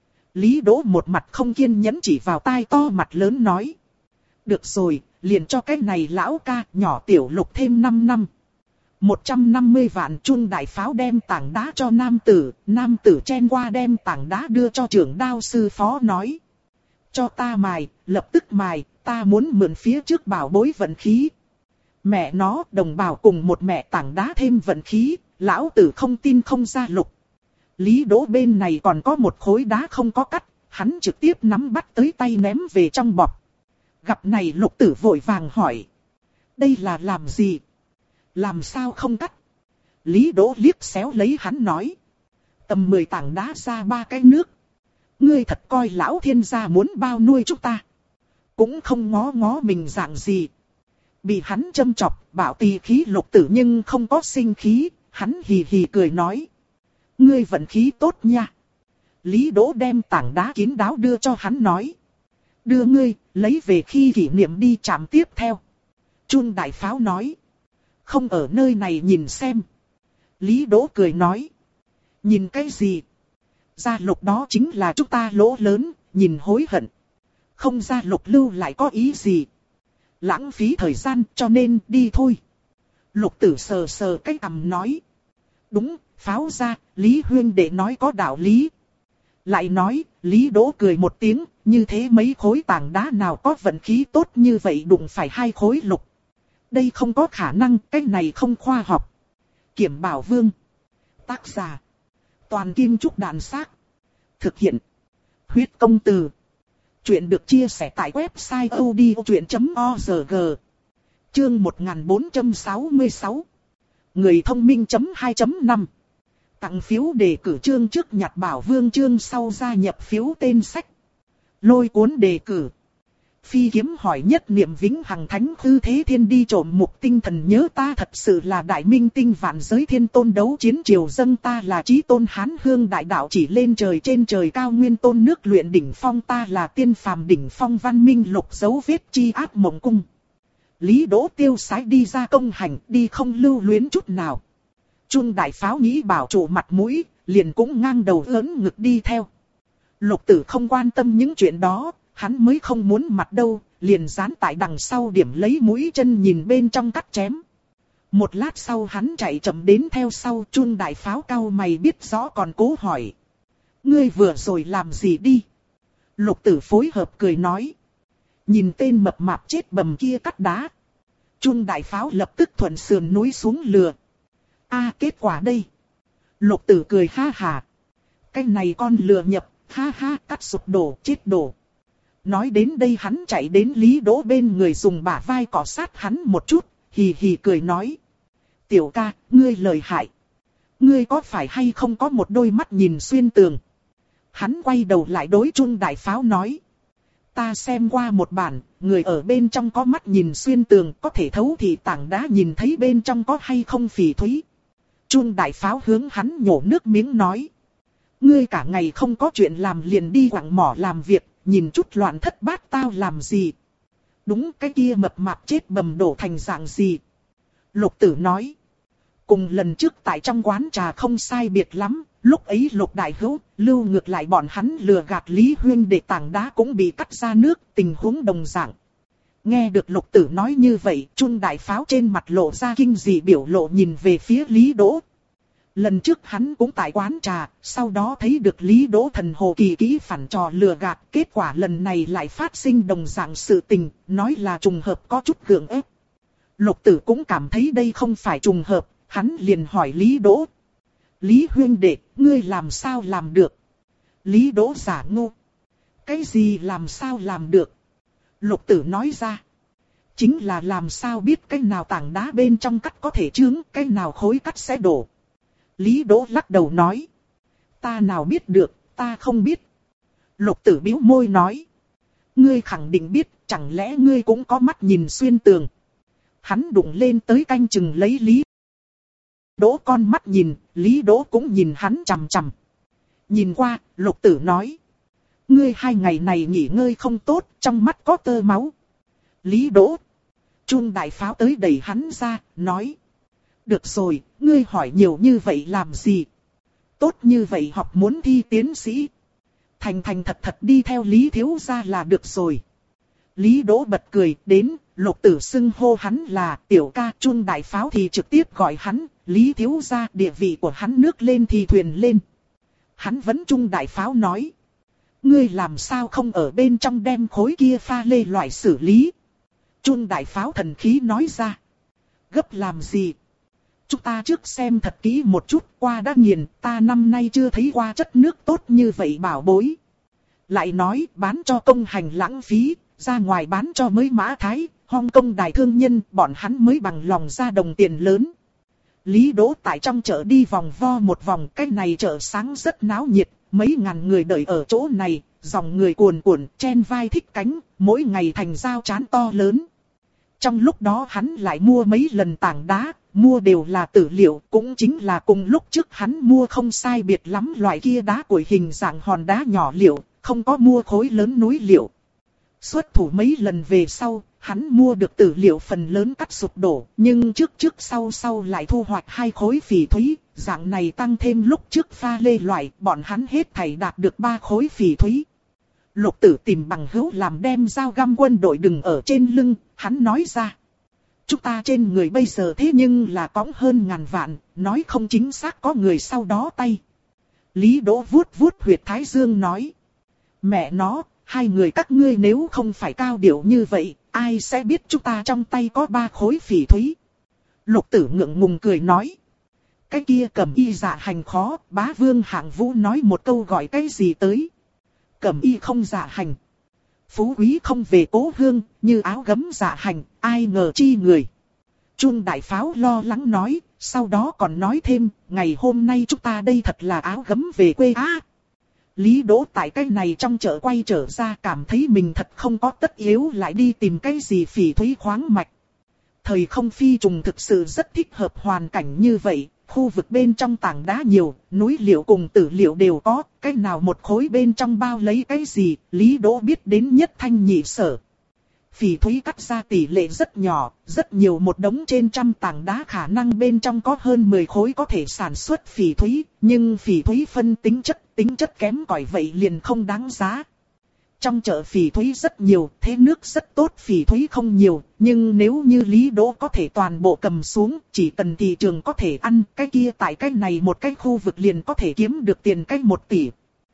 Lý Đỗ một mặt không kiên nhẫn chỉ vào tai to mặt lớn nói. Được rồi, liền cho cái này lão ca, nhỏ tiểu lục thêm năm năm. một trăm năm mươi vạn. Trung đại pháo đem tảng đá cho nam tử, nam tử chen qua đem tảng đá đưa cho trưởng đao sư phó nói. Cho ta mài, lập tức mài, ta muốn mượn phía trước bảo bối vận khí. Mẹ nó, đồng bào cùng một mẹ tảng đá thêm vận khí, lão tử không tin không ra lục. Lý Đỗ bên này còn có một khối đá không có cắt, hắn trực tiếp nắm bắt tới tay ném về trong bọc. Gặp này lục tử vội vàng hỏi. Đây là làm gì? Làm sao không cắt? Lý Đỗ liếc xéo lấy hắn nói. Tầm mười tảng đá ra ba cái nước. Ngươi thật coi lão thiên gia muốn bao nuôi chúng ta. Cũng không ngó ngó mình dạng gì. Bị hắn châm chọc, bảo tỳ khí Lục Tử nhưng không có sinh khí, hắn hì hì cười nói. Ngươi vận khí tốt nha. Lý Đỗ đem tảng đá kín đáo đưa cho hắn nói. Đưa ngươi, lấy về khi kỷ niệm đi trạm tiếp theo. Chun đại pháo nói. Không ở nơi này nhìn xem. Lý Đỗ cười nói. Nhìn cái gì? Gia lục đó chính là chúng ta lỗ lớn, nhìn hối hận. Không gia lục lưu lại có ý gì? Lãng phí thời gian cho nên đi thôi. Lục Tử sờ sờ cái cằm nói. Đúng, pháo ra, Lý huynh đệ nói có đạo lý. Lại nói, Lý Đỗ cười một tiếng, như thế mấy khối tảng đá nào có vận khí tốt như vậy đụng phải hai khối lục. Đây không có khả năng, cái này không khoa học. Kiểm Bảo Vương. Tác giả. Toàn Kim Trúc Đàn Xác. Thực hiện. Huyết Công Từ. Chuyện được chia sẻ tại website odchuyện chấm org. Chương một nghìn bốn trăm sáu mươi sáu. Người thông minh chấm hai chấm năm. Tặng phiếu đề cử chương trước nhặt Bảo Vương chương sau gia nhập phiếu tên sách. Lôi cuốn đề cử. Phi kiếm hỏi nhất niệm vĩnh hằng thánh hư thế thiên đi trộm mục tinh thần nhớ ta thật sự là đại minh tinh vạn giới thiên tôn đấu chiến triều dâng ta là chí tôn hán hương đại đạo chỉ lên trời trên trời cao nguyên tôn nước luyện đỉnh phong ta là tiên phàm đỉnh phong văn minh lục dấu vết chi áp mộng cung. Lý Đỗ tiêu sái đi ra công hành đi không lưu luyến chút nào. Chun đại pháo nghĩ bảo trụ mặt mũi, liền cũng ngang đầu lớn ngực đi theo. Lục Tử không quan tâm những chuyện đó, hắn mới không muốn mặt đâu, liền dán tại đằng sau điểm lấy mũi chân nhìn bên trong cắt chém. Một lát sau hắn chạy chậm đến theo sau Chun đại pháo cau mày biết rõ còn cố hỏi. Ngươi vừa rồi làm gì đi? Lục Tử phối hợp cười nói. Nhìn tên mập mạp chết bầm kia cắt đá. Chun đại pháo lập tức thuận sườn núi xuống lừa. A kết quả đây. Lục Tử cười ha hà. Cái này con lừa nhập, ha ha cắt sụp đổ chết đổ. Nói đến đây hắn chạy đến Lý Đỗ bên người dùng bả vai cọ sát hắn một chút, hì hì cười nói. Tiểu ca, ngươi lợi hại. Ngươi có phải hay không có một đôi mắt nhìn xuyên tường? Hắn quay đầu lại đối Chun đại pháo nói. Ta xem qua một bản, người ở bên trong có mắt nhìn xuyên tường, có thể thấu thì tảng đá nhìn thấy bên trong có hay không phỉ thúy. Chun đại pháo hướng hắn nhổ nước miếng nói. Ngươi cả ngày không có chuyện làm liền đi quặng mỏ làm việc, nhìn chút loạn thất bát tao làm gì. Đúng cái kia mập mạp chết bầm đổ thành dạng gì. Lục Tử nói. Cùng lần trước tại trong quán trà không sai biệt lắm, lúc ấy Lục đại hữu, lưu ngược lại bọn hắn lừa gạt Lý huynh để tảng đá cũng bị cắt ra nước, tình huống đồng dạng. Nghe được Lục Tử nói như vậy, Chun đại pháo trên mặt lộ ra kinh dị biểu lộ nhìn về phía Lý Đỗ. Lần trước hắn cũng tại quán trà, sau đó thấy được Lý Đỗ thần hồ kỳ kỹ phản trò lừa gạt, kết quả lần này lại phát sinh đồng dạng sự tình, nói là trùng hợp có chút gượng ép. Lục Tử cũng cảm thấy đây không phải trùng hợp, hắn liền hỏi Lý Đỗ. Lý huynh đệ, ngươi làm sao làm được? Lý Đỗ giả ngu. Cái gì làm sao làm được? Lục Tử nói ra. Chính là làm sao biết cái nào tảng đá bên trong cắt có thể chướng, cái nào khối cắt sẽ đổ. Lý Đỗ lắc đầu nói. Ta nào biết được, ta không biết. Lục Tử bĩu môi nói. Ngươi khẳng định biết, chẳng lẽ ngươi cũng có mắt nhìn xuyên tường. Hắn đụng lên tới canh chừng lấy Lý Đỗ con mắt nhìn, Lý Đỗ cũng nhìn hắn chằm chằm. Nhìn qua, Lục Tử nói. Ngươi hai ngày này nghỉ ngơi không tốt, trong mắt có tơ máu. Lý Đỗ. Chun đại pháo tới đẩy hắn ra, nói. Được rồi, ngươi hỏi nhiều như vậy làm gì? Tốt như vậy học muốn thi tiến sĩ. Thành thành thật thật đi theo Lý thiếu gia là được rồi. Lý Đỗ bật cười, đến, Lục Tử xưng hô hắn là tiểu ca. Chun đại pháo thì trực tiếp gọi hắn, Lý thiếu gia. Địa vị của hắn nước lên thì thuyền lên. Hắn vẫn Chun đại pháo nói. Ngươi làm sao không ở bên trong đem khối kia pha lê loại xử lý? Chun đại pháo thần khí nói ra. Gấp làm gì? Chúng ta trước xem thật kỹ một chút, qua đã nghiền, ta năm nay chưa thấy qua chất nước tốt như vậy bảo bối. Lại nói, bán cho công hành lãng phí, ra ngoài bán cho mới Mã Thái, Hong Kong đại thương nhân, bọn hắn mới bằng lòng ra đồng tiền lớn. Lý Đỗ tại trong chợ đi vòng vo một vòng, cái này chợ sáng rất náo nhiệt, mấy ngàn người đợi ở chỗ này, dòng người cuồn cuộn, chen vai thích cánh, mỗi ngày thành giao chán to lớn. Trong lúc đó hắn lại mua mấy lần tảng đá, mua đều là tử liệu, cũng chính là cùng lúc trước hắn mua không sai biệt lắm loại kia đá củi hình dạng hòn đá nhỏ liệu, không có mua khối lớn núi liệu. Xuất thủ mấy lần về sau, hắn mua được tử liệu phần lớn cắt sụp đổ, nhưng trước trước sau sau lại thu hoạch hai khối phỉ thúy, dạng này tăng thêm lúc trước pha lê loại, bọn hắn hết thảy đạt được ba khối phỉ thúy. Lục Tử tìm bằng hữu làm đem dao găm quân đội đừng ở trên lưng, hắn nói ra. Chúng ta trên người bây giờ thế nhưng là cõng hơn ngàn vạn, nói không chính xác có người sau đó tay. Lý Đỗ vuốt vuốt huyệt thái dương nói. Mẹ nó, hai người các ngươi nếu không phải cao điệu như vậy, ai sẽ biết chúng ta trong tay có ba khối phỉ thúy. Lục Tử ngượng ngùng cười nói. Cái kia Cẩm Y dạ hành khó, bá vương Hạng Vũ nói một câu gọi cái gì tới. Cẩm Y không dạ hành. Phú quý không về cố hương, như áo gấm dạ hành, ai ngờ chi người. Trung Đại Pháo lo lắng nói, sau đó còn nói thêm, ngày hôm nay chúng ta đây thật là áo gấm về quê á. Lý Đỗ tại cái này trong chợ quay trở ra cảm thấy mình thật không có tất yếu lại đi tìm cái gì phỉ thúy khoáng mạch. Thời không phi trùng thực sự rất thích hợp hoàn cảnh như vậy, khu vực bên trong tảng đá nhiều, núi liệu cùng tử liệu đều có, cái nào một khối bên trong bao lấy cái gì, Lý Đỗ biết đến nhất thanh nhị sở. Phỉ thúy cắt ra tỷ lệ rất nhỏ, rất nhiều một đống trên trăm tảng đá khả năng bên trong có hơn mười khối có thể sản xuất phỉ thúy, nhưng phỉ thúy phân tính chất, tính chất kém cỏi vậy liền không đáng giá. Trong chợ phỉ thúy rất nhiều, thế nước rất tốt phỉ thúy không nhiều, nhưng nếu như Lý Đỗ có thể toàn bộ cầm xuống, chỉ cần thị trường có thể ăn, cái kia tại cái này một cái khu vực liền có thể kiếm được tiền cái một tỷ.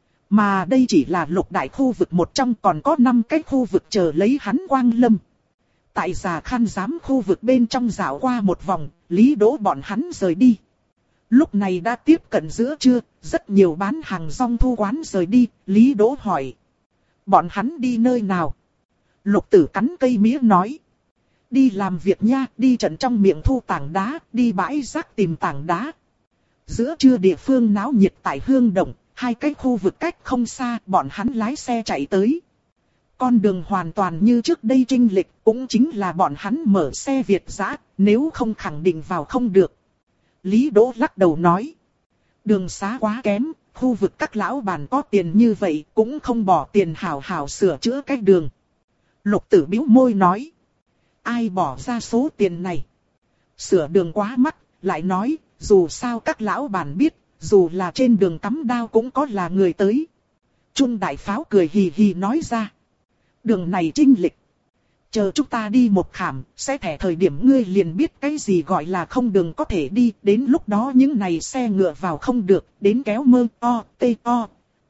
Mà đây chỉ là lục đại khu vực một trong, còn có năm cái khu vực chờ lấy hắn quang lâm. Tại Già Khan Giám khu vực bên trong dạo qua một vòng, Lý Đỗ bọn hắn rời đi. Lúc này đã tiếp cận giữa trưa, rất nhiều bán hàng rong thu quán rời đi, Lý Đỗ hỏi. Bọn hắn đi nơi nào? Lục Tử cắn cây mía nói. Đi làm việc nha, đi trận trong miệng thu tảng đá, đi bãi rác tìm tảng đá. Giữa trưa địa phương náo nhiệt tại Hương Động, hai cái khu vực cách không xa, bọn hắn lái xe chạy tới. Con đường hoàn toàn như trước đây trinh lịch, cũng chính là bọn hắn mở xe Việt dã, nếu không khẳng định vào không được. Lý Đỗ lắc đầu nói. Đường xá quá kém, khu vực các lão bản có tiền như vậy cũng không bỏ tiền hảo hảo sửa chữa cái đường. Lục Tử bĩu môi nói. Ai bỏ ra số tiền này? Sửa đường quá mắc, lại nói, dù sao các lão bản biết, dù là trên đường cắm đao cũng có là người tới. Trung Đại Pháo cười hì hì nói ra. Đường này trinh lịch. Chờ chúng ta đi một khảm, sẽ thẻ thời điểm ngươi liền biết cái gì gọi là không đường có thể đi. Đến lúc đó những này xe ngựa vào không được, đến kéo mơ o, tê o.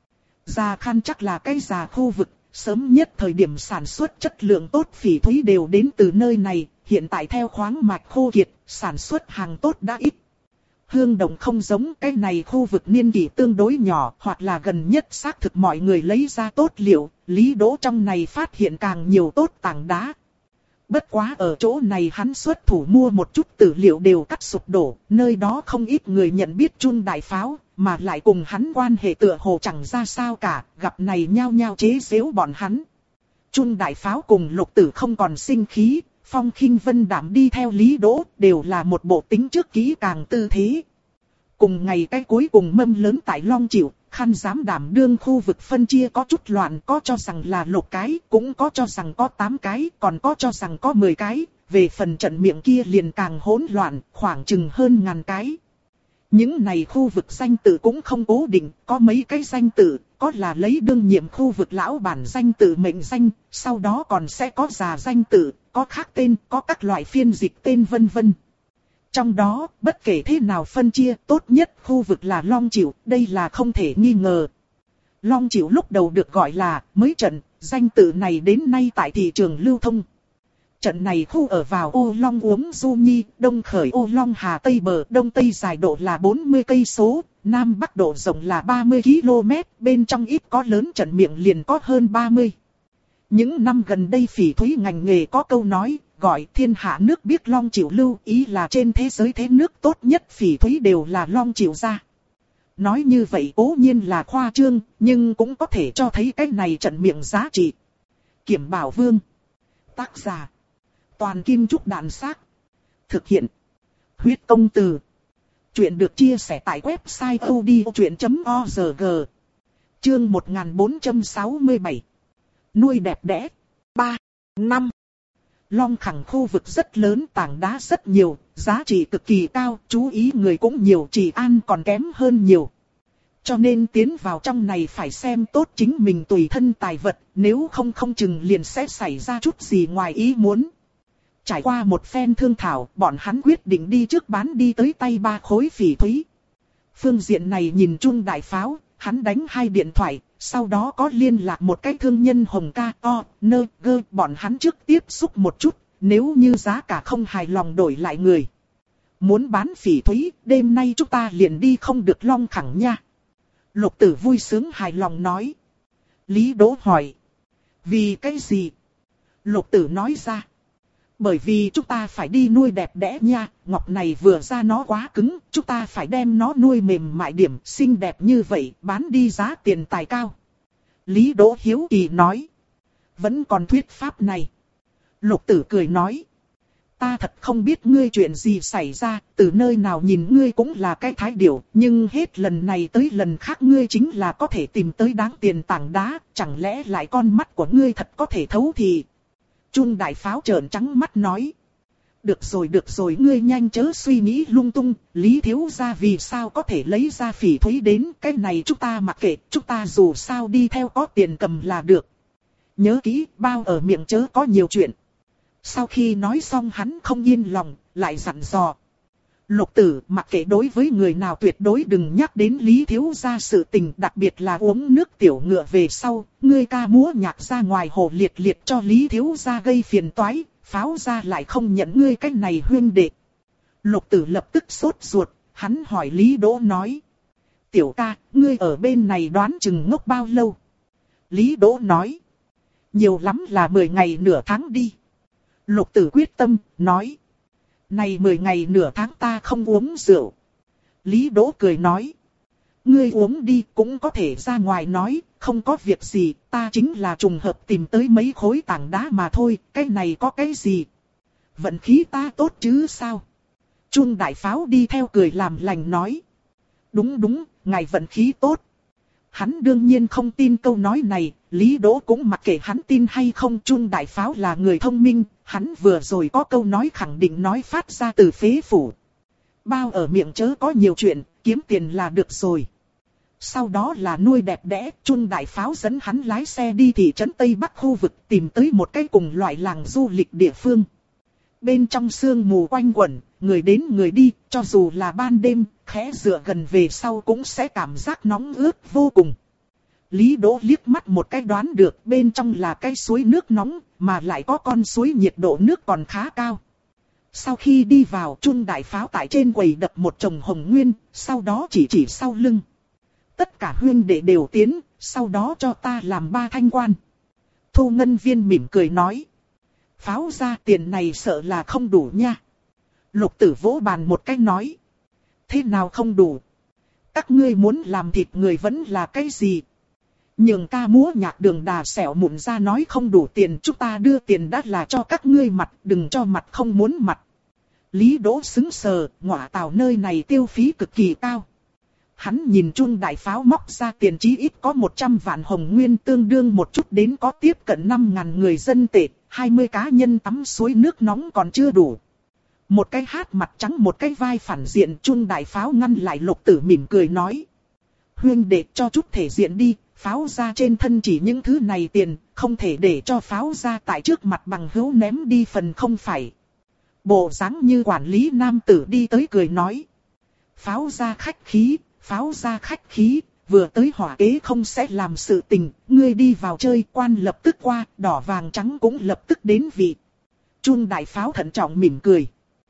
Già Khan chắc là cái già khu vực, sớm nhất thời điểm sản xuất chất lượng tốt phỉ thúy đều đến từ nơi này. Hiện tại theo khoáng mạch khô kiệt, sản xuất hàng tốt đã ít. Hương Động không giống cái này khu vực niên kỷ tương đối nhỏ, hoặc là gần nhất xác thực mọi người lấy ra tốt liệu, Lý Đỗ trong này phát hiện càng nhiều tốt tảng đá. Bất quá ở chỗ này hắn xuất thủ mua một chút tử liệu đều cắt sụp đổ, nơi đó không ít người nhận biết Trung Đại Pháo, mà lại cùng hắn quan hệ tựa hồ chẳng ra sao cả, gặp này nhao nhao chế giễu bọn hắn. Trung Đại Pháo cùng Lục Tử không còn sinh khí. Phong Khinh Vân Đạm đi theo Lý Đỗ đều là một bộ tính trước kỹ càng tư thế. Cùng ngày cái cuối cùng mâm lớn tại Long Chịu, Khan Giám đảm đương khu vực phân chia có chút loạn, có cho rằng là lục cái, cũng có cho rằng có tám cái, còn có cho rằng có mười cái. Về phần trận miệng kia liền càng hỗn loạn, khoảng chừng hơn ngàn cái. Những này khu vực danh tự cũng không cố định, có mấy cái danh tự, có là lấy đương nhiệm khu vực lão bản danh tự mệnh danh, sau đó còn sẽ có già danh tự, có khác tên, có các loại phiên dịch tên vân vân. Trong đó, bất kể thế nào phân chia, tốt nhất khu vực là Long Chịu, đây là không thể nghi ngờ. Long Chịu lúc đầu được gọi là mới trận, danh tự này đến nay tại thị trường lưu thông. Trận này khu ở vào Ô Long Uống Du Nhi, đông khởi Ô Long Hà Tây bờ, đông tây dài độ là bốn mươi cây số, nam bắc độ rộng là ba mươi ki lô mét, bên trong ít có lớn trận miệng liền có hơn ba mươi. Những năm gần đây phỉ thúy ngành nghề có câu nói, gọi thiên hạ nước biết Long Chịu lưu, ý là trên thế giới thế nước tốt nhất phỉ thúy đều là Long Chịu ra. Nói như vậy cố nhiên là khoa trương, nhưng cũng có thể cho thấy cái này trận miệng giá trị. Kiểm Bảo Vương. Tác giả. Toàn kim trúc đạn xác. Thực hiện. Huyết công từ. Chuyện được chia sẻ tại website odchuyện chấm org. Chương một nghìn bốn trăm sáu mươi bảy. Nuôi đẹp đẽ. ba. năm. Long Khẳng khu vực rất lớn, tảng đá rất nhiều, giá trị cực kỳ cao, chú ý người cũng nhiều, trị an còn kém hơn nhiều. Cho nên tiến vào trong này phải xem tốt chính mình tùy thân tài vật, nếu không không chừng liền sẽ xảy ra chút gì ngoài ý muốn. Trải qua một phen thương thảo, bọn hắn quyết định đi trước bán đi tới tay ba khối phỉ thúy. Phương diện này nhìn Trung Đại Pháo, hắn đánh hai điện thoại, sau đó có liên lạc một cái thương nhân Hồng Ca O, Nơ, Gơ, bọn hắn trước tiếp xúc một chút, nếu như giá cả không hài lòng đổi lại người. Muốn bán phỉ thúy, đêm nay chúng ta liền đi không được Long Khẳng nha. Lục Tử vui sướng hài lòng nói. Lý Đỗ hỏi. Vì cái gì? Lục Tử nói ra. Bởi vì chúng ta phải đi nuôi đẹp đẽ nha, ngọc này vừa ra nó quá cứng, chúng ta phải đem nó nuôi mềm mại điểm, xinh đẹp như vậy, bán đi giá tiền tài cao. Lý Đỗ hiếu kỳ nói. Vẫn còn thuyết pháp này. Lục Tử cười nói. Ta thật không biết ngươi chuyện gì xảy ra, từ nơi nào nhìn ngươi cũng là cái thái điểu, nhưng hết lần này tới lần khác ngươi chính là có thể tìm tới đáng tiền tảng đá, chẳng lẽ lại con mắt của ngươi thật có thể thấu thì... Trung Đại Pháo trợn trắng mắt nói. Được rồi được rồi, ngươi nhanh chớ suy nghĩ lung tung, Lý thiếu gia vì sao có thể lấy ra phỉ thúy đến, cái này chúng ta mặc kệ, chúng ta dù sao đi theo có tiền cầm là được. Nhớ kỹ, bao ở miệng chớ có nhiều chuyện. Sau khi nói xong hắn không yên lòng, lại dặn dò. Lục Tử, mặc kệ đối với người nào tuyệt đối đừng nhắc đến Lý thiếu gia sự tình, đặc biệt là uống nước tiểu ngựa về sau, ngươi ca múa nhạc ra ngoài hồ liệt liệt cho Lý thiếu gia gây phiền toái, Pháo gia lại không nhận ngươi cái này huynh đệ. Lục Tử lập tức sốt ruột, hắn hỏi Lý Đỗ nói. Tiểu ca, ngươi ở bên này đoán chừng ngốc bao lâu? Lý Đỗ nói. Nhiều lắm là mười ngày nửa tháng đi. Lục Tử quyết tâm, nói. Này mười ngày nửa tháng ta không uống rượu. Lý Đỗ cười nói. Ngươi uống đi cũng có thể ra ngoài nói, không có việc gì, ta chính là trùng hợp tìm tới mấy khối tảng đá mà thôi, cái này có cái gì? Vận khí ta tốt chứ sao? Trung Đại Pháo đi theo cười làm lành nói. Đúng đúng, ngài vận khí tốt. Hắn đương nhiên không tin câu nói này, Lý Đỗ cũng mặc kệ hắn tin hay không. Trung Đại Pháo là người thông minh, hắn vừa rồi có câu nói khẳng định nói phát ra từ phế phủ. Bao ở miệng chớ có nhiều chuyện, kiếm tiền là được rồi. Sau đó là nuôi đẹp đẽ, Trung Đại Pháo dẫn hắn lái xe đi thị trấn Tây Bắc khu vực tìm tới một cái cùng loại làng du lịch địa phương. Bên trong sương mù quanh quẩn, người đến người đi, cho dù là ban đêm, khẽ dựa gần về sau cũng sẽ cảm giác nóng ướt vô cùng. Lý Đỗ liếc mắt một cái đoán được bên trong là cái suối nước nóng, mà lại có con suối nhiệt độ nước còn khá cao. Sau khi đi vào, Trung Đại Pháo tại trên quầy đập một chồng hồng nguyên, sau đó chỉ chỉ sau lưng. Tất cả huynh đệ đều tiến, sau đó cho ta làm ba thanh quan. Thu Ngân Viên mỉm cười nói. Pháo ra tiền này sợ là không đủ nha. Lục Tử vỗ bàn một cái nói. Thế nào không đủ? Các ngươi muốn làm thịt người vẫn là cái gì? Nhường ca múa nhạc Đường Đà xẻo mụn ra nói không đủ tiền, chúng ta đưa tiền đã là cho các ngươi mặt, đừng cho mặt không muốn mặt. Lý Đỗ sững sờ, ngọa tào nơi này tiêu phí cực kỳ cao. Hắn nhìn Trung Đại Pháo móc ra tiền chí ít có một trăm vạn hồng nguyên, tương đương một chút đến có tiếp cận năm ngàn người dân tệ, hai mươi cá nhân tắm suối nước nóng còn chưa đủ. Một cái hát mặt trắng một cái vai phản diện, Trung Đại Pháo ngăn lại Lục Tử mỉm cười nói. Huynh đệ cho chút thể diện đi, Pháo gia trên thân chỉ những thứ này tiền, không thể để cho Pháo gia tại trước mặt bằng hữu ném đi phần không phải. Bộ dáng như quản lý nam tử đi tới cười nói. Pháo gia khách khí, Pháo gia khách khí, vừa tới hỏa kế không sẽ làm sự tình, ngươi đi vào chơi, quan lập tức qua, đỏ vàng trắng cũng lập tức đến vị. Trung Đại Pháo thận trọng mỉm cười.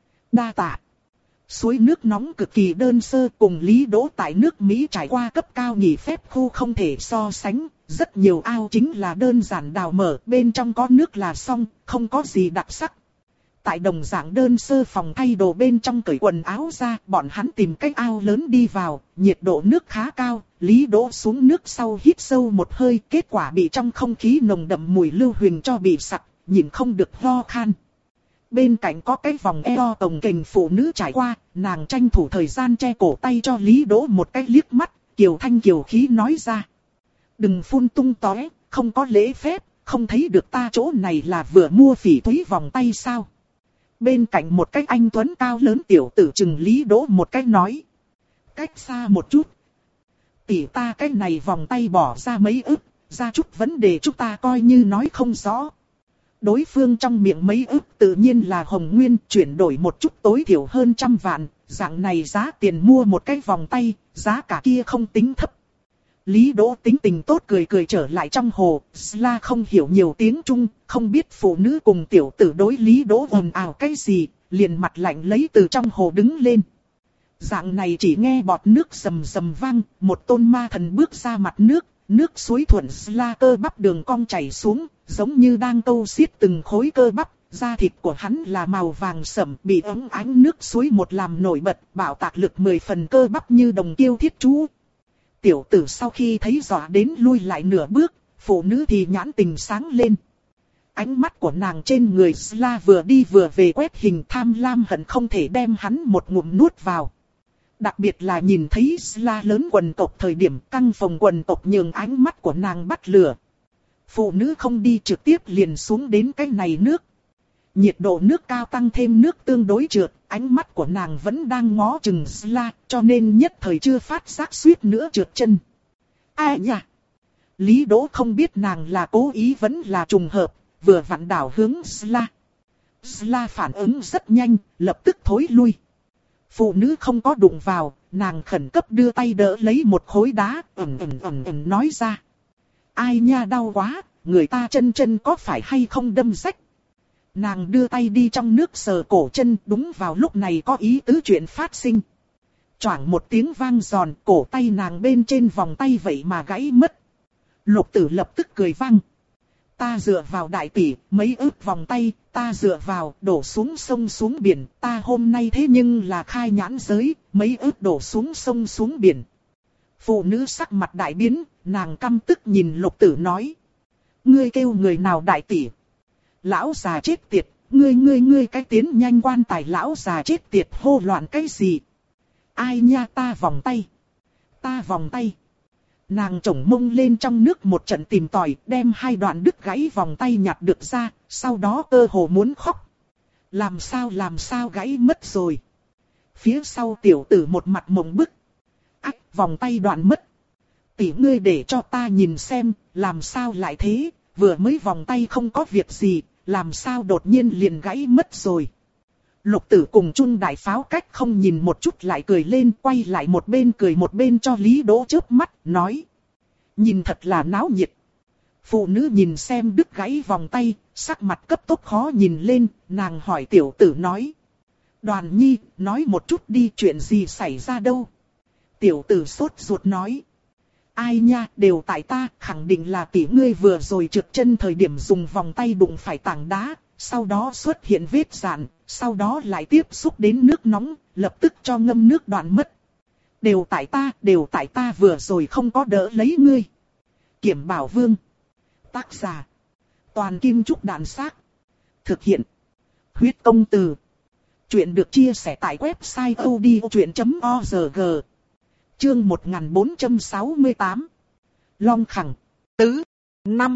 Đa tạ. Suối nước nóng cực kỳ đơn sơ, cùng Lý Đỗ tại nước Mỹ trải qua cấp cao nghỉ phép khu không thể so sánh, rất nhiều ao chính là đơn giản đào mở, bên trong có nước là xong, không có gì đặc sắc. Tại đồng dạng đơn sơ phòng thay đồ bên trong cởi quần áo ra, bọn hắn tìm cái ao lớn đi vào, nhiệt độ nước khá cao, Lý Đỗ xuống nước sau hít sâu một hơi, kết quả bị trong không khí nồng đậm mùi lưu huỳnh cho bị sặc, nhìn không được ho khan. Bên cạnh có cái vòng eo cồng kềnh phụ nữ trải qua, nàng tranh thủ thời gian che cổ tay cho Lý Đỗ một cái liếc mắt, kiều thanh kiều khí nói ra. Đừng phun tung tóe, không có lễ phép, không thấy được ta chỗ này là vừa mua phỉ thúy vòng tay sao. Bên cạnh một cái anh tuấn cao lớn tiểu tử chừng Lý Đỗ một cái nói. Cách xa một chút. Tỷ ta cái này vòng tay bỏ ra mấy ức, ra chút vấn đề chúng ta coi như nói không rõ. Đối phương trong miệng mấy ức tự nhiên là hồng nguyên, chuyển đổi một chút tối thiểu hơn trăm vạn, dạng này giá tiền mua một cái vòng tay, giá cả kia không tính thấp. Lý Đỗ tính tình tốt cười cười trở lại trong hồ, Sla không hiểu nhiều tiếng Trung, không biết phụ nữ cùng tiểu tử đối Lý Đỗ ồn ào cái gì, liền mặt lạnh lấy từ trong hồ đứng lên. Dạng này chỉ nghe bọt nước rầm rầm vang, một tôn ma thần bước ra mặt nước, nước suối thuận Sla cơ bắp đường cong chảy xuống, giống như đang câu xiết từng khối cơ bắp, da thịt của hắn là màu vàng sẫm, bị ấm ánh nước suối một làm nổi bật, bạo tạc lực mười phần cơ bắp như đồng kiêu thiết chú. Tiểu tử sau khi thấy dọa đến lui lại nửa bước, phụ nữ thì nhãn tình sáng lên. Ánh mắt của nàng trên người Sla vừa đi vừa về quét hình, tham lam hận không thể đem hắn một ngụm nuốt vào. Đặc biệt là nhìn thấy Sla lớn quần tộc thời điểm căng phòng quần tộc nhường ánh mắt của nàng bắt lửa. Phụ nữ không đi trực tiếp liền xuống đến cái này nước. Nhiệt độ nước cao tăng thêm nước tương đối trượt, ánh mắt của nàng vẫn đang ngó chừng Sla, cho nên nhất thời chưa phát giác suýt nữa trượt chân. Ai nhỉ? Lý Đỗ không biết nàng là cố ý vẫn là trùng hợp, vừa vặn đảo hướng Sla. Sla phản ứng rất nhanh, lập tức thối lui. Phụ nữ không có đụng vào, nàng khẩn cấp đưa tay đỡ lấy một khối đá, ầm ầm ầm ầm nói ra. Ai nha, đau quá, người ta chân chân có phải hay không đâm rách. Nàng đưa tay đi trong nước sờ cổ chân, đúng vào lúc này có ý tứ chuyện phát sinh. Choảng một tiếng vang giòn, cổ tay nàng bên trên vòng tay vậy mà gãy mất. Lục tử lập tức cười vang. Ta dựa vào đại tỷ, mấy ức vòng tay, ta dựa vào, đổ xuống sông xuống biển, ta hôm nay thế nhưng là khai nhãn giới, mấy ức đổ xuống sông xuống biển. Phụ nữ sắc mặt đại biến, nàng căm tức nhìn lục tử nói. Ngươi kêu người nào đại tỷ? Lão già chết tiệt, ngươi ngươi ngươi cái tiến nhanh quan tài, lão già chết tiệt hô loạn cái gì? Ai nha, ta vòng tay, ta vòng tay. Nàng chổng mông lên trong nước một trận tìm tòi, đem hai đoạn đứt gãy vòng tay nhặt được ra, sau đó cơ hồ muốn khóc. Làm sao làm sao gãy mất rồi? Phía sau tiểu tử một mặt mộng bức. Ách, vòng tay đoạn mất. Tỷ ngươi để cho ta nhìn xem, làm sao lại thế, vừa mới vòng tay không có việc gì, làm sao đột nhiên liền gãy mất rồi. Lục tử cùng Chung đại pháo cách không nhìn một chút lại cười lên, quay lại một bên cười một bên cho Lý Đỗ chớp mắt, nói. Nhìn thật là náo nhiệt. Phụ nữ nhìn xem đứt gãy vòng tay, sắc mặt cấp tốc khó nhìn lên, nàng hỏi tiểu tử nói. Đoàn nhi, nói một chút đi, chuyện gì xảy ra đâu. Tiểu tử sốt ruột nói. Ai nha, đều tại ta, khẳng định là tỷ ngươi vừa rồi trượt chân thời điểm dùng vòng tay đụng phải tảng đá, sau đó xuất hiện vết rạn, sau đó lại tiếp xúc đến nước nóng, lập tức cho ngâm nước đoạn mất. Đều tại ta, đều tại ta vừa rồi không có đỡ lấy ngươi. Kiểm Bảo Vương. Tác giả. Toàn Kim Trúc Đàn Xác. Thực hiện. Huyết Công Từ. Chuyện được chia sẻ tại website odchuyện chấm org. Chương một nghìn bốn trăm sáu mươi tám. Long khẳng. Tứ. Năm.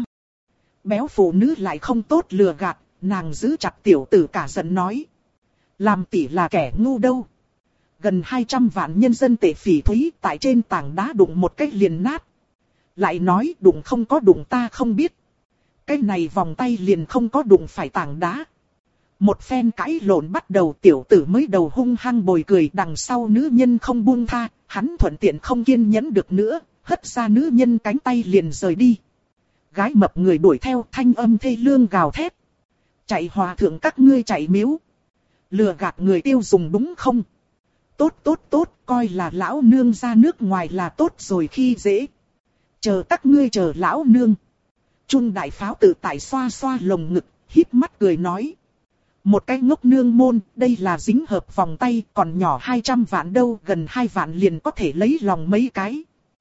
Béo phụ nữ lại không tốt lừa gạt, nàng giữ chặt tiểu tử cả giận nói. Làm tỷ là kẻ ngu đâu. Gần hai trăm vạn nhân dân tệ phỉ thúy tại trên tảng đá đụng một cách liền nát. Lại nói đụng không có đụng ta không biết. Cái này vòng tay liền không có đụng phải tảng đá. Một phen cãi lộn bắt đầu, tiểu tử mới đầu hung hăng bồi cười, đằng sau nữ nhân không buông tha, hắn thuận tiện không kiên nhẫn được nữa, hất ra nữ nhân cánh tay liền rời đi. Gái mập người đuổi theo, thanh âm thê lương gào thét. Chạy hòa thượng các ngươi chạy miếu. Lừa gạt người tiêu dùng đúng không? Tốt tốt tốt, coi là lão nương ra nước ngoài là tốt rồi khi dễ. Chờ các ngươi chờ lão nương. Chung đại pháo tự tại xoa xoa lồng ngực, híp mắt cười nói. Một cái ngốc nương môn, đây là dính hợp vòng tay, còn nhỏ hai trăm vạn đâu, gần hai vạn liền có thể lấy lòng mấy cái.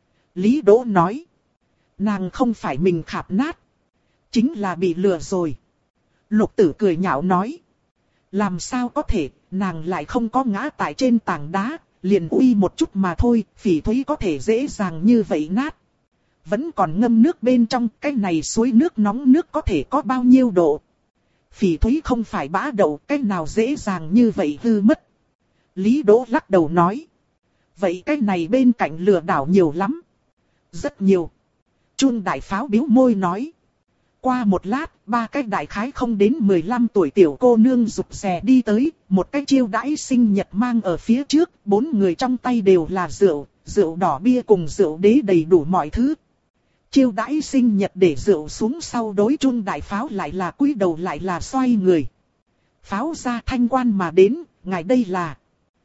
Lý Đỗ nói. Nàng không phải mình khạp nát, chính là bị lừa rồi. Lục tử cười nhạo nói. Làm sao có thể, nàng lại không có ngã tại trên tảng đá, liền uy một chút mà thôi, phỉ thúy có thể dễ dàng như vậy nát. Vẫn còn ngâm nước bên trong, cái này suối nước nóng nước có thể có bao nhiêu độ. Phỉ thúy không phải bã đậu, cái nào dễ dàng như vậy hư mất. Lý Đỗ lắc đầu nói. Vậy cái này bên cạnh lừa đảo nhiều lắm. Rất nhiều. Chun đại pháo biếu môi nói. Qua một lát, ba cái đại khái không đến mười lăm tuổi tiểu cô nương rụt rè đi tới, một cái chiêu đãi sinh nhật mang ở phía trước, bốn người trong tay đều là rượu, rượu đỏ bia cùng rượu đế đầy đủ mọi thứ. Chiêu đãi sinh nhật để rượu xuống sau đối chun đại pháo lại là cúi đầu lại là xoay người. Pháo ra thanh quan mà đến, ngài đây là.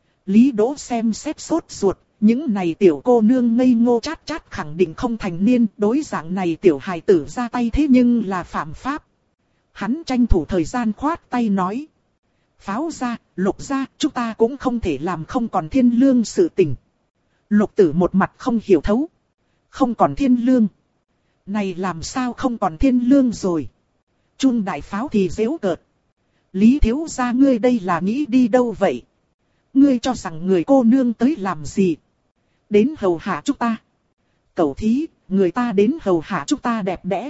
Lý Đỗ xem xét sốt ruột, những này tiểu cô nương ngây ngô chát chát khẳng định không thành niên, đối dạng này tiểu hài tử ra tay thế nhưng là phạm pháp. Hắn tranh thủ thời gian khoát tay nói. Pháo ra, Lục ra, chúng ta cũng không thể làm không còn thiên lương sự tình. Lục tử một mặt không hiểu thấu. Không còn thiên lương. Này làm sao không còn thiên lương rồi. Chun đại pháo thì giễu cợt. Lý thiếu gia ngươi đây là nghĩ đi đâu vậy? Ngươi cho rằng người cô nương tới làm gì? Đến hầu hạ chúng ta. Cẩu thí, người ta đến hầu hạ chúng ta đẹp đẽ.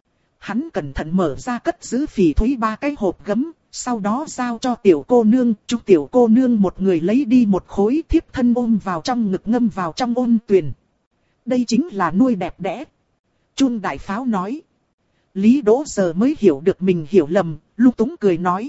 Hắn cẩn thận mở ra cất giữ phỉ thúy ba cái hộp gấm, sau đó giao cho tiểu cô nương. Chú tiểu cô nương một người lấy đi một khối thiếp thân ôm vào trong ngực ngâm vào trong ôn tuyền. Đây chính là nuôi đẹp đẽ. Chun đại pháo nói. Lý Đỗ giờ mới hiểu được mình hiểu lầm, lung túng cười nói.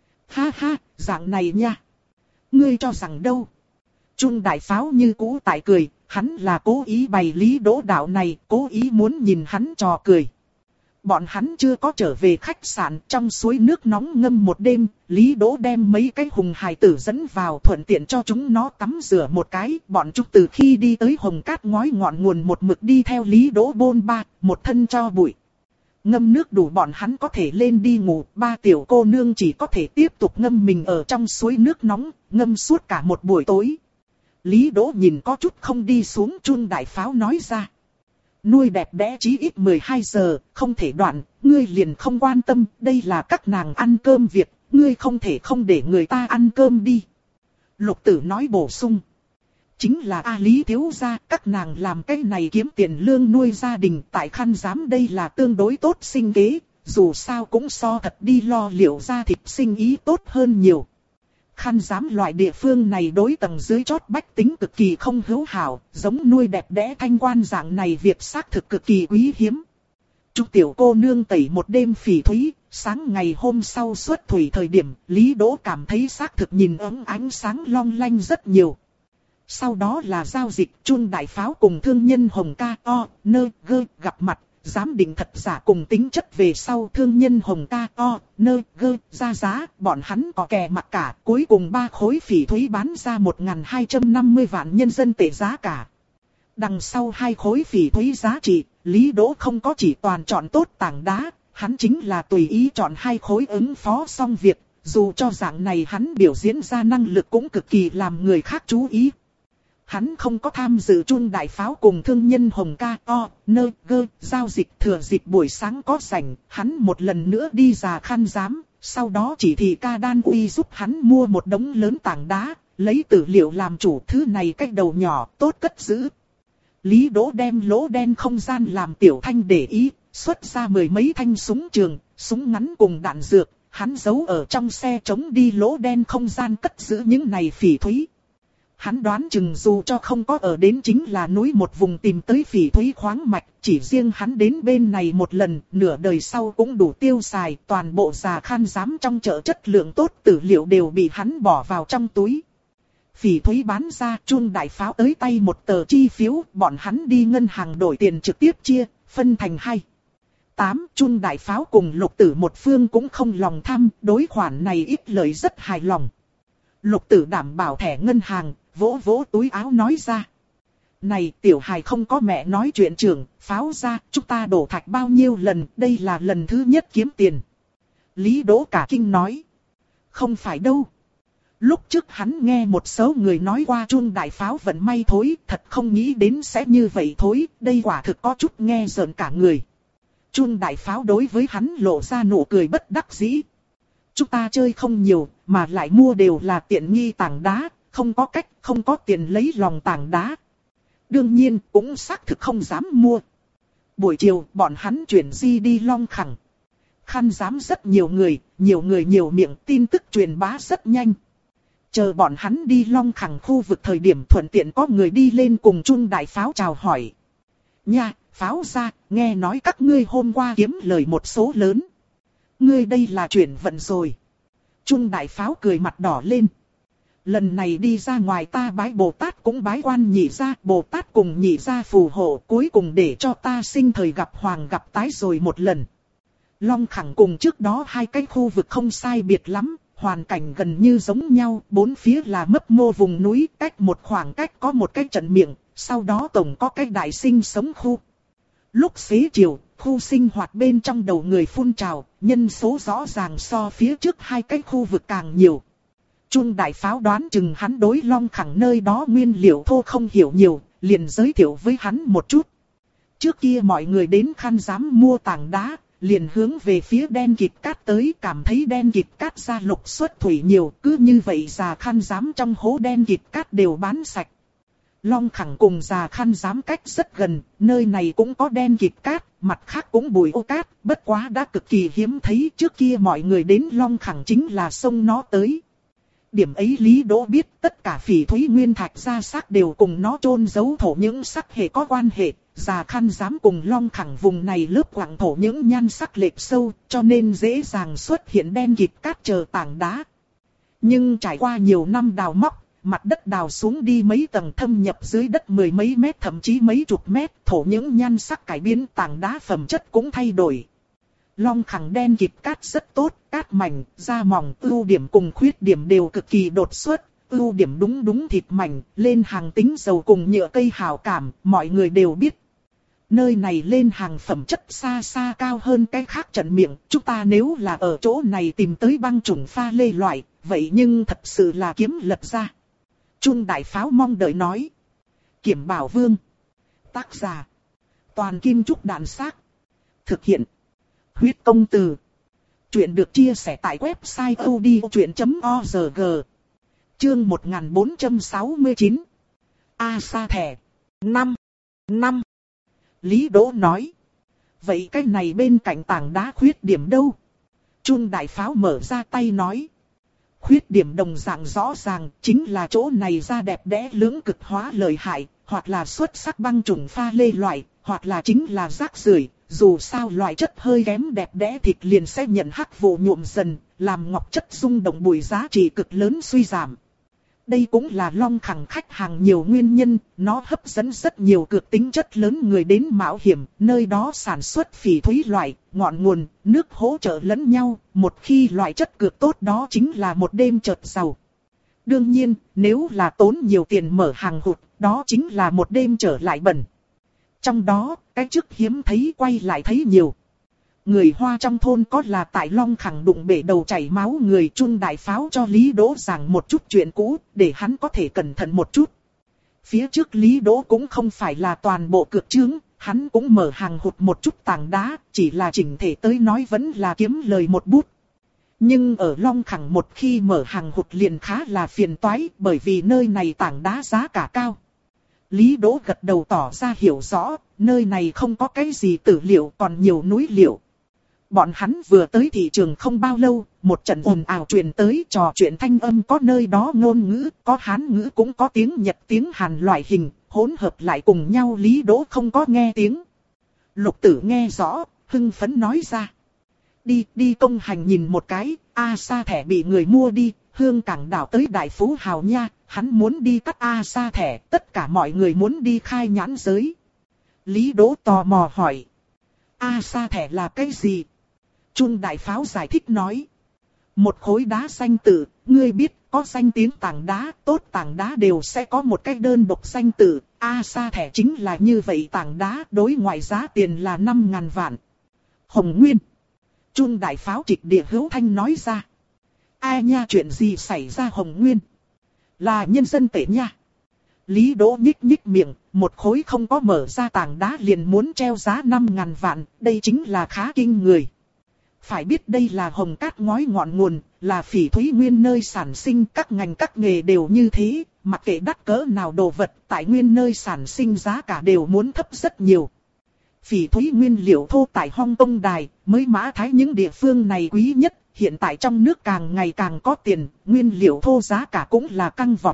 Ha ha, dạng này nha. Ngươi cho rằng đâu? Chun đại pháo như cũ tại cười, hắn là cố ý bày Lý Đỗ đạo này, cố ý muốn nhìn hắn trò cười. Bọn hắn chưa có trở về khách sạn, trong suối nước nóng ngâm một đêm, Lý Đỗ đem mấy cái hùng hài tử dẫn vào thuận tiện cho chúng nó tắm rửa một cái. Bọn chúng từ khi đi tới Hồng Cát ngói ngọn nguồn một mực đi theo Lý Đỗ bôn ba, một thân cho bụi. Ngâm nước đủ bọn hắn có thể lên đi ngủ, ba tiểu cô nương chỉ có thể tiếp tục ngâm mình ở trong suối nước nóng, ngâm suốt cả một buổi tối. Lý Đỗ nhìn có chút không đi xuống, chun đại pháo nói ra. Nuôi đẹp đẽ chí ít mười hai giờ, không thể đoạn, ngươi liền không quan tâm, đây là các nàng ăn cơm việc, ngươi không thể không để người ta ăn cơm đi. Lục tử nói bổ sung. Chính là A Lý thiếu gia, các nàng làm cái này kiếm tiền lương nuôi gia đình, tại Khăn Giám đây là tương đối tốt sinh kế, dù sao cũng so thật đi lo liệu ra thịt sinh ý tốt hơn nhiều. Khăn Giám loại địa phương này đối tầng dưới chót bách tính cực kỳ không hữu hảo, giống nuôi đẹp đẽ thanh quan dạng này việc xác thực cực kỳ quý hiếm. Chú tiểu cô nương tẩy một đêm phỉ thúy, sáng ngày hôm sau xuất thủy thời điểm, Lý Đỗ cảm thấy xác thực nhìn ấm ánh sáng long lanh rất nhiều. Sau đó là giao dịch, chun đại pháo cùng thương nhân Hồng Ca O, Nơ, Gơ gặp mặt, giám định thật giả cùng tính chất về sau thương nhân Hồng Ca O, Nơ, Gơ ra giá, bọn hắn có kè mặc cả, cuối cùng ba khối phỉ thúy bán ra một nghìn hai trăm năm mươi vạn nhân dân tệ giá cả. Đằng sau hai khối phỉ thúy giá trị, Lý Đỗ không có chỉ toàn chọn tốt tảng đá, hắn chính là tùy ý chọn hai khối ứng phó xong việc, dù cho dạng này hắn biểu diễn ra năng lực cũng cực kỳ làm người khác chú ý. Hắn không có tham dự chun đại pháo cùng thương nhân Hồng Ca O, Nơ, Gơ, giao dịch thừa dịp buổi sáng có rảnh, hắn một lần nữa đi ra Khăn Giám, sau đó chỉ thị Ca Đan Uy giúp hắn mua một đống lớn tảng đá, lấy tử liệu làm chủ, thứ này cách đầu nhỏ, tốt cất giữ. Lý Đỗ đem lỗ đen không gian làm Tiểu Thanh để ý, xuất ra mười mấy thanh súng trường, súng ngắn cùng đạn dược, hắn giấu ở trong xe chống đi lỗ đen không gian cất giữ những này phỉ thúy. Hắn đoán chừng dù cho không có ở đến chính là núi một vùng tìm tới phỉ thúy khoáng mạch, chỉ riêng hắn đến bên này một lần, nửa đời sau cũng đủ tiêu xài, toàn bộ già Khăn Giám trong chợ chất lượng tốt tử liệu đều bị hắn bỏ vào trong túi. Phỉ thúy bán ra, chun đại pháo tới tay một tờ chi phiếu, bọn hắn đi ngân hàng đổi tiền trực tiếp chia, phân thành hai. Tám, chun đại pháo cùng Lục tử một phương cũng không lòng tham, đối khoản này ít lợi rất hài lòng. Lục tử đảm bảo thẻ ngân hàng, vỗ vỗ túi áo nói ra. Này tiểu hài không có mẹ nói chuyện trưởng, pháo ra, chúng ta đổ thạch bao nhiêu lần, đây là lần thứ nhất kiếm tiền. Lý Đỗ cả kinh nói. Không phải đâu. Lúc trước hắn nghe một số người nói qua chun đại pháo vận may thối, thật không nghĩ đến sẽ như vậy thối, đây quả thực có chút nghe rợn cả người. Chun đại pháo đối với hắn lộ ra nụ cười bất đắc dĩ. Chúng ta chơi không nhiều, mà lại mua đều là tiện nghi tảng đá, không có cách, không có tiền lấy lòng tảng đá. Đương nhiên cũng xác thực không dám mua. Buổi chiều bọn hắn chuyển di đi Long Khẳng. Khăn giám rất nhiều người, nhiều người nhiều miệng, tin tức truyền bá rất nhanh. Chờ bọn hắn đi Long Khẳng khu vực thời điểm thuận tiện có người đi lên cùng Trung Đại Pháo chào hỏi. Nha, Pháo gia, nghe nói các ngươi hôm qua kiếm lời một số lớn. Ngươi đây là chuyển vận rồi. Trung Đại Pháo cười mặt đỏ lên. Lần này đi ra ngoài ta bái Bồ Tát cũng bái Quan Nhị Gia, Bồ Tát cùng Nhị Gia phù hộ, cuối cùng để cho ta sinh thời gặp hoàng gặp tái rồi một lần. Long Khẳng cùng trước đó hai cái khu vực không sai biệt lắm, hoàn cảnh gần như giống nhau, bốn phía là mấp mô vùng núi, cách một khoảng cách có một cái trận miệng, sau đó tổng có cái đại sinh sống khu. Lúc xế chiều, khu sinh hoạt bên trong đầu người phun trào, nhân số rõ ràng so phía trước hai cái khu vực càng nhiều. Trung Đại Pháo đoán chừng hắn đối Long Khẳng nơi đó nguyên liệu thô không hiểu nhiều, liền giới thiệu với hắn một chút. Trước kia mọi người đến Khăn Giám mua tảng đá, liền hướng về phía đen kịt cát tới, cảm thấy đen kịt cát ra lục xuất thủy nhiều, cứ như vậy già Khăn Giám trong hố đen kịt cát đều bán sạch. Long Khẳng cùng già Khăn Giám cách rất gần, nơi này cũng có đen kịt cát, mặt khác cũng bùi ô cát, bất quá đã cực kỳ hiếm thấy, trước kia mọi người đến Long Khẳng chính là sông nó tới. Điểm ấy Lý Đỗ biết tất cả phỉ thúy nguyên thạch ra xác đều cùng nó chôn giấu thổ những sắc hệ có quan hệ. Già Khăn Giám cùng Long Khẳng vùng này lớp quặng thổ những nhan sắc lệch sâu, cho nên dễ dàng xuất hiện đen kịt cát chờ tảng đá. Nhưng trải qua nhiều năm đào móc, mặt đất đào xuống đi mấy tầng thâm nhập dưới đất mười mấy mét thậm chí mấy chục mét, thổ những nhan sắc cải biến tảng đá phẩm chất cũng thay đổi. Long Khẳng đen kịt cát rất tốt, cát mảnh, da mỏng, ưu điểm cùng khuyết điểm đều cực kỳ đột xuất. Ưu điểm đúng đúng thịt mảnh, lên hàng tính dầu cùng nhựa cây hảo cảm, mọi người đều biết. Nơi này lên hàng phẩm chất xa xa cao hơn cái khác trận miệng, chúng ta nếu là ở chỗ này tìm tới băng chủng pha lê loại, vậy nhưng thật sự là kiếm lật ra. Trung Đại Pháo mong đợi nói. Kiểm Bảo Vương. Tác giả. Toàn Kim Trúc Đạn Xác. Thực hiện. Huyết Công Từ. Chuyện được chia sẻ tại website odchuyện chấm org. Chương một nghìn bốn trăm sáu mươi chín. A sa thẻ. năm. năm. Lý Đỗ nói. Vậy cái này bên cạnh tảng đá khuyết điểm đâu? Trung Đại Pháo mở ra tay nói. Khuyết điểm đồng dạng rõ ràng, chính là chỗ này da đẹp đẽ lưỡng cực hóa lợi hại, hoặc là xuất sắc băng chủng pha lê loại, hoặc là chính là rác rưởi. Dù sao loại chất hơi kém đẹp đẽ thịt liền sẽ nhận hắc vụ nhuộm dần, làm ngọc chất rung động bùi giá trị cực lớn suy giảm. Đây cũng là Long Khẳng khách hàng nhiều nguyên nhân, nó hấp dẫn rất nhiều cược tính chất lớn người đến mạo hiểm, nơi đó sản xuất phỉ thúy loại, ngọn nguồn, nước hỗ trợ lẫn nhau, một khi loại chất cược tốt đó chính là một đêm chợt giàu. Đương nhiên, nếu là tốn nhiều tiền mở hàng hụt, đó chính là một đêm trở lại bẩn. Trong đó, cái trước hiếm thấy quay lại thấy nhiều. Người Hoa trong thôn có là tại Long Khẳng đụng bể đầu chảy máu người. Trung Đại Pháo cho Lý Đỗ giảng một chút chuyện cũ, để hắn có thể cẩn thận một chút. Phía trước Lý Đỗ cũng không phải là toàn bộ cược chướng, hắn cũng mở hàng hụt một chút tảng đá, chỉ là chỉnh thể tới nói vẫn là kiếm lời một bút. Nhưng ở Long Khẳng một khi mở hàng hụt liền khá là phiền toái, bởi vì nơi này tảng đá giá cả cao. Lý Đỗ gật đầu tỏ ra hiểu rõ, nơi này không có cái gì tử liệu còn nhiều núi liệu. Bọn hắn vừa tới thị trường không bao lâu, một trận ồn ào truyền tới trò chuyện thanh âm có nơi đó ngôn ngữ, có Hán ngữ cũng có tiếng Nhật tiếng Hàn loại hình, hỗn hợp lại cùng nhau. Lý Đỗ không có nghe tiếng. Lục Tử nghe rõ, hưng phấn nói ra. Đi, đi công hành nhìn một cái, A sa thẻ bị người mua đi, Hương Cảng đảo tới Đại Phú Hào nha, hắn muốn đi cắt A sa thẻ, tất cả mọi người muốn đi khai nhãn giới. Lý Đỗ tò mò hỏi. A sa thẻ là cái gì? Trung Đại Pháo giải thích nói. Một khối đá danh tự, ngươi biết, có danh tiếng tảng đá, tốt tảng đá đều sẽ có một cái đơn độc danh tự. A sa thẻ chính là như vậy tảng đá, đối ngoại giá tiền là năm ngàn vạn. Hồng Nguyên. Trung Đại Pháo trịch địa hữu thanh nói ra. Ai nha, chuyện gì xảy ra Hồng Nguyên? Là nhân dân tệ nha. Lý Đỗ nhích nhích miệng, một khối không có mở ra tảng đá liền muốn treo giá năm ngàn vạn, đây chính là khá kinh người. Phải biết đây là hồng cát ngói ngọn nguồn, là phỉ thúy nguyên nơi sản sinh, các ngành các nghề đều như thế, mặc kệ đắt cỡ nào đồ vật, tại nguyên nơi sản sinh giá cả đều muốn thấp rất nhiều. Phỉ thúy nguyên liệu thô tại Hong Kong đài, mới Mã Thái những địa phương này quý nhất, hiện tại trong nước càng ngày càng có tiền, nguyên liệu thô giá cả cũng là căng vọt.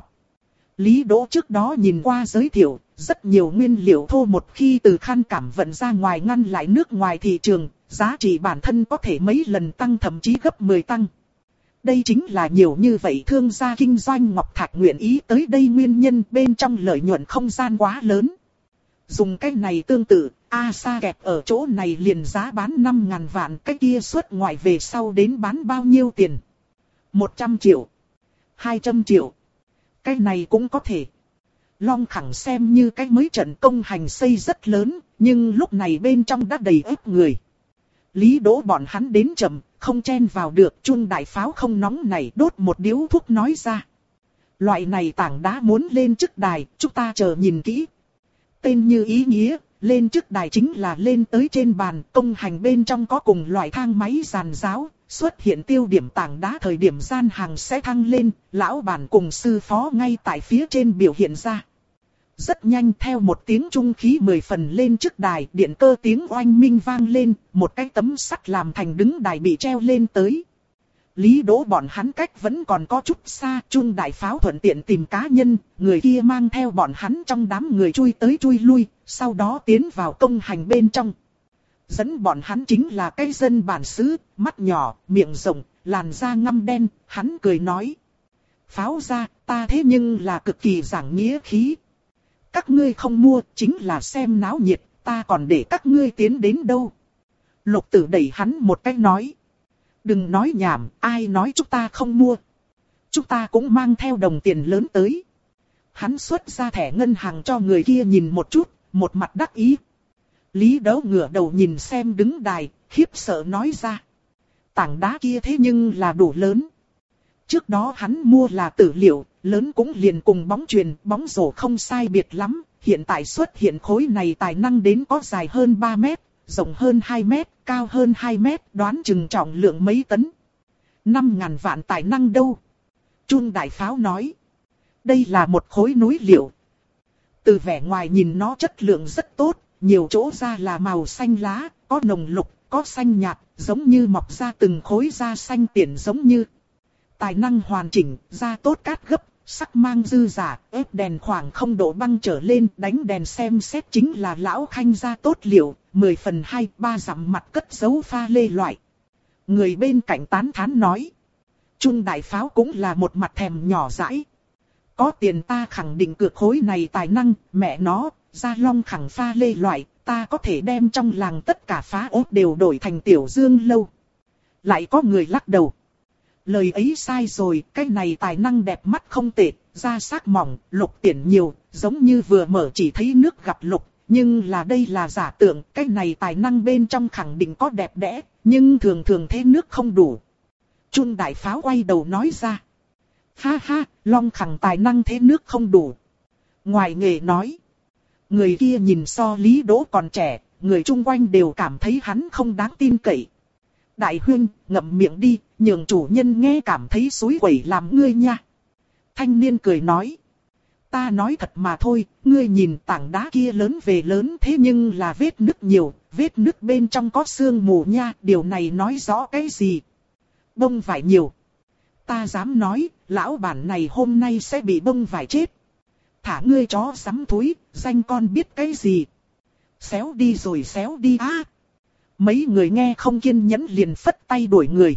Lý Đỗ trước đó nhìn qua giới thiệu, rất nhiều nguyên liệu thô một khi từ khan cảm vận ra ngoài ngăn lại nước ngoài thị trường, giá trị bản thân có thể mấy lần tăng, thậm chí gấp mười tăng. Đây chính là nhiều như vậy thương gia kinh doanh ngọc thạch nguyện ý tới đây nguyên nhân, bên trong lợi nhuận không gian quá lớn. Dùng cái này tương tự, A S A kẹp ở chỗ này liền giá bán năm ngàn vạn, cái kia xuất ngoại về sau đến bán bao nhiêu tiền? một trăm triệu, hai trăm triệu. Cái này cũng có thể. Long Khẳng xem như cái mới trận công hành xây rất lớn, nhưng lúc này bên trong đã đầy ếp người. Lý Đỗ bọn hắn đến chậm, không chen vào được, Chung đại pháo không nóng này đốt một điếu thuốc nói ra. Loại này tảng đá muốn lên trước đài, chúng ta chờ nhìn kỹ. Tên như ý nghĩa, lên trước đài chính là lên tới trên bàn, công hành bên trong có cùng loại thang máy giàn giáo, xuất hiện tiêu điểm tảng đá thời điểm gian hàng sẽ thăng lên, lão bản cùng sư phó ngay tại phía trên biểu hiện ra. Rất nhanh theo một tiếng trung khí mười phần lên trước đài, điện cơ tiếng oanh minh vang lên, một cái tấm sắt làm thành đứng đài bị treo lên tới. Lý Đỗ bọn hắn cách vẫn còn có chút xa, Chung đại pháo thuận tiện tìm cá nhân, người kia mang theo bọn hắn trong đám người chui tới chui lui, sau đó tiến vào công hành bên trong. Dẫn bọn hắn chính là cái dân bản xứ, mắt nhỏ, miệng rộng, làn da ngăm đen, hắn cười nói. Pháo ra, ta thế nhưng là cực kỳ giảng nghĩa khí. Các ngươi không mua, chính là xem náo nhiệt, ta còn để các ngươi tiến đến đâu. Lục Tử đẩy hắn một cái nói. Đừng nói nhảm, ai nói chúng ta không mua. Chúng ta cũng mang theo đồng tiền lớn tới. Hắn xuất ra thẻ ngân hàng cho người kia nhìn một chút, một mặt đắc ý. Lý Đỗ ngửa đầu nhìn xem đứng đài, khiếp sợ nói ra. Tảng đá kia thế nhưng là đủ lớn. Trước đó hắn mua là tử liệu, lớn cũng liền cùng bóng chuyền, bóng rổ không sai biệt lắm. Hiện tại xuất hiện khối này tài năng đến có dài hơn ba mét, rộng hơn hai mét, cao hơn hai mét, đoán chừng trọng lượng mấy tấn. Năm ngàn vạn tài năng đâu? Chung đại pháo nói. Đây là một khối núi liệu. Từ vẻ ngoài nhìn nó chất lượng rất tốt, nhiều chỗ ra là màu xanh lá, có nồng lục, có xanh nhạt, giống như mọc ra từng khối da xanh tiển giống như. Tài năng hoàn chỉnh, da tốt cát gấp, sắc mang dư giả, ép đèn khoảng không độ băng trở lên, đánh đèn xem xét chính là lão khanh da tốt liệu, mười phần hai, ba dặm mặt cất dấu pha lê loại. Người bên cạnh tán thán nói. Chung đại pháo cũng là một mặt thèm nhỏ dãi. Có tiền ta khẳng định cược khối này tài năng, mẹ nó, da Long Khẳng pha lê loại, ta có thể đem trong làng tất cả phá ốt đều đổi thành tiểu dương lâu. Lại có người lắc đầu. Lời ấy sai rồi, cái này tài năng đẹp mắt không tệ, da sắc mỏng, lục tiển nhiều, giống như vừa mở chỉ thấy nước gặp lục, nhưng là đây là giả tượng, cái này tài năng bên trong khẳng định có đẹp đẽ, nhưng thường thường thế nước không đủ. Chung đại pháo quay đầu nói ra. Ha ha, Long Khẳng tài năng thế nước không đủ. Ngoài nghề nói. Người kia nhìn so Lý Đỗ còn trẻ, người chung quanh đều cảm thấy hắn không đáng tin cậy. Đại huynh, ngậm miệng đi, nhường chủ nhân nghe cảm thấy xúi quẩy làm ngươi nha. Thanh niên cười nói. Ta nói thật mà thôi, ngươi nhìn tảng đá kia lớn về lớn thế nhưng là vết nứt nhiều, vết nứt bên trong có sương mù nha, điều này nói rõ cái gì? Bông vải nhiều. Ta dám nói, lão bản này hôm nay sẽ bị bông vải chết. Thả ngươi chó sắm thúi, danh con biết cái gì? Xéo đi rồi xéo đi á. Mấy người nghe không kiên nhẫn liền phất tay đuổi người.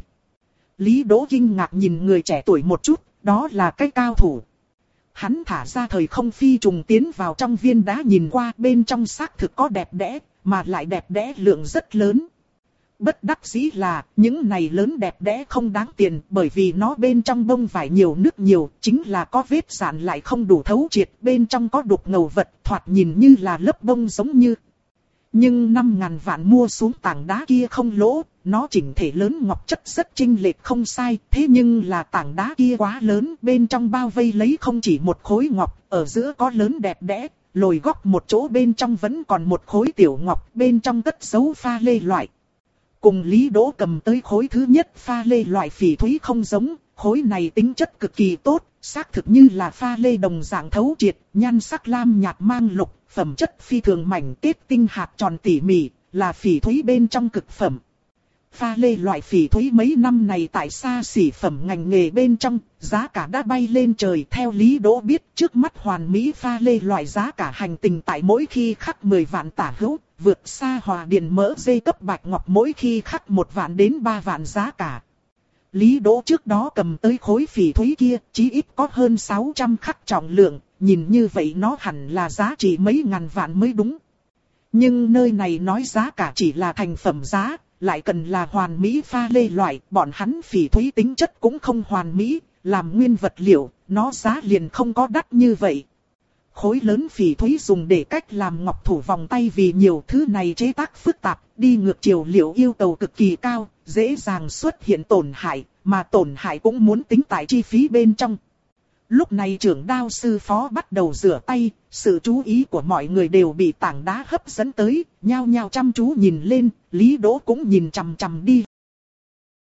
Lý Đỗ kinh ngạc nhìn người trẻ tuổi một chút, đó là cái cao thủ. Hắn thả ra thời không phi trùng tiến vào trong viên đá nhìn qua, bên trong xác thực có đẹp đẽ, mà lại đẹp đẽ lượng rất lớn. Bất đắc dĩ là, những này lớn đẹp đẽ không đáng tiền, bởi vì nó bên trong bông vải nhiều nước nhiều, chính là có vết dạn lại không đủ thấu triệt, bên trong có đục ngầu vật, thoạt nhìn như là lớp bông giống như. Nhưng năm ngàn vạn mua xuống tảng đá kia không lỗ, nó chỉnh thể lớn ngọc chất rất chênh lệch không sai, thế nhưng là tảng đá kia quá lớn, bên trong bao vây lấy không chỉ một khối ngọc, ở giữa có lớn đẹp đẽ, lồi góc một chỗ bên trong vẫn còn một khối tiểu ngọc, bên trong cất giấu pha lê loại. Cùng Lý Đỗ cầm tới khối thứ nhất pha lê loại phỉ thúy không giống, khối này tính chất cực kỳ tốt, xác thực như là pha lê đồng dạng thấu triệt, nhan sắc lam nhạt mang lục, phẩm chất phi thường mảnh kết tinh hạt tròn tỉ mỉ, là phỉ thúy bên trong cực phẩm. Pha lê loại phỉ thúy mấy năm này tại xa xỉ phẩm ngành nghề bên trong, giá cả đã bay lên trời. Theo Lý Đỗ biết, trước mắt hoàn mỹ pha lê loại giá cả hành tình tại mỗi khi khắc mười vạn tả hữu, vượt xa Hòa Điền mỡ dây cấp bạch ngọc mỗi khi khắc một vạn đến ba vạn giá cả. Lý Đỗ trước đó cầm tới khối phỉ thúy kia, chí ít có hơn sáu trăm khắc trọng lượng, nhìn như vậy nó hẳn là giá trị mấy ngàn vạn mới đúng. Nhưng nơi này nói giá cả chỉ là thành phẩm giá, lại cần là hoàn mỹ pha lê loại, bọn hắn phỉ thúy tính chất cũng không hoàn mỹ, làm nguyên vật liệu, nó giá liền không có đắt như vậy. Khối lớn phỉ thúy dùng để cách làm ngọc thủ vòng tay vì nhiều thứ này chế tác phức tạp, đi ngược chiều liệu yêu cầu cực kỳ cao, dễ dàng xuất hiện tổn hại, mà tổn hại cũng muốn tính tại chi phí bên trong. Lúc này trưởng đao sư phó bắt đầu rửa tay, sự chú ý của mọi người đều bị tảng đá hấp dẫn tới, nhao nhao chăm chú nhìn lên, Lý Đỗ cũng nhìn chằm chằm đi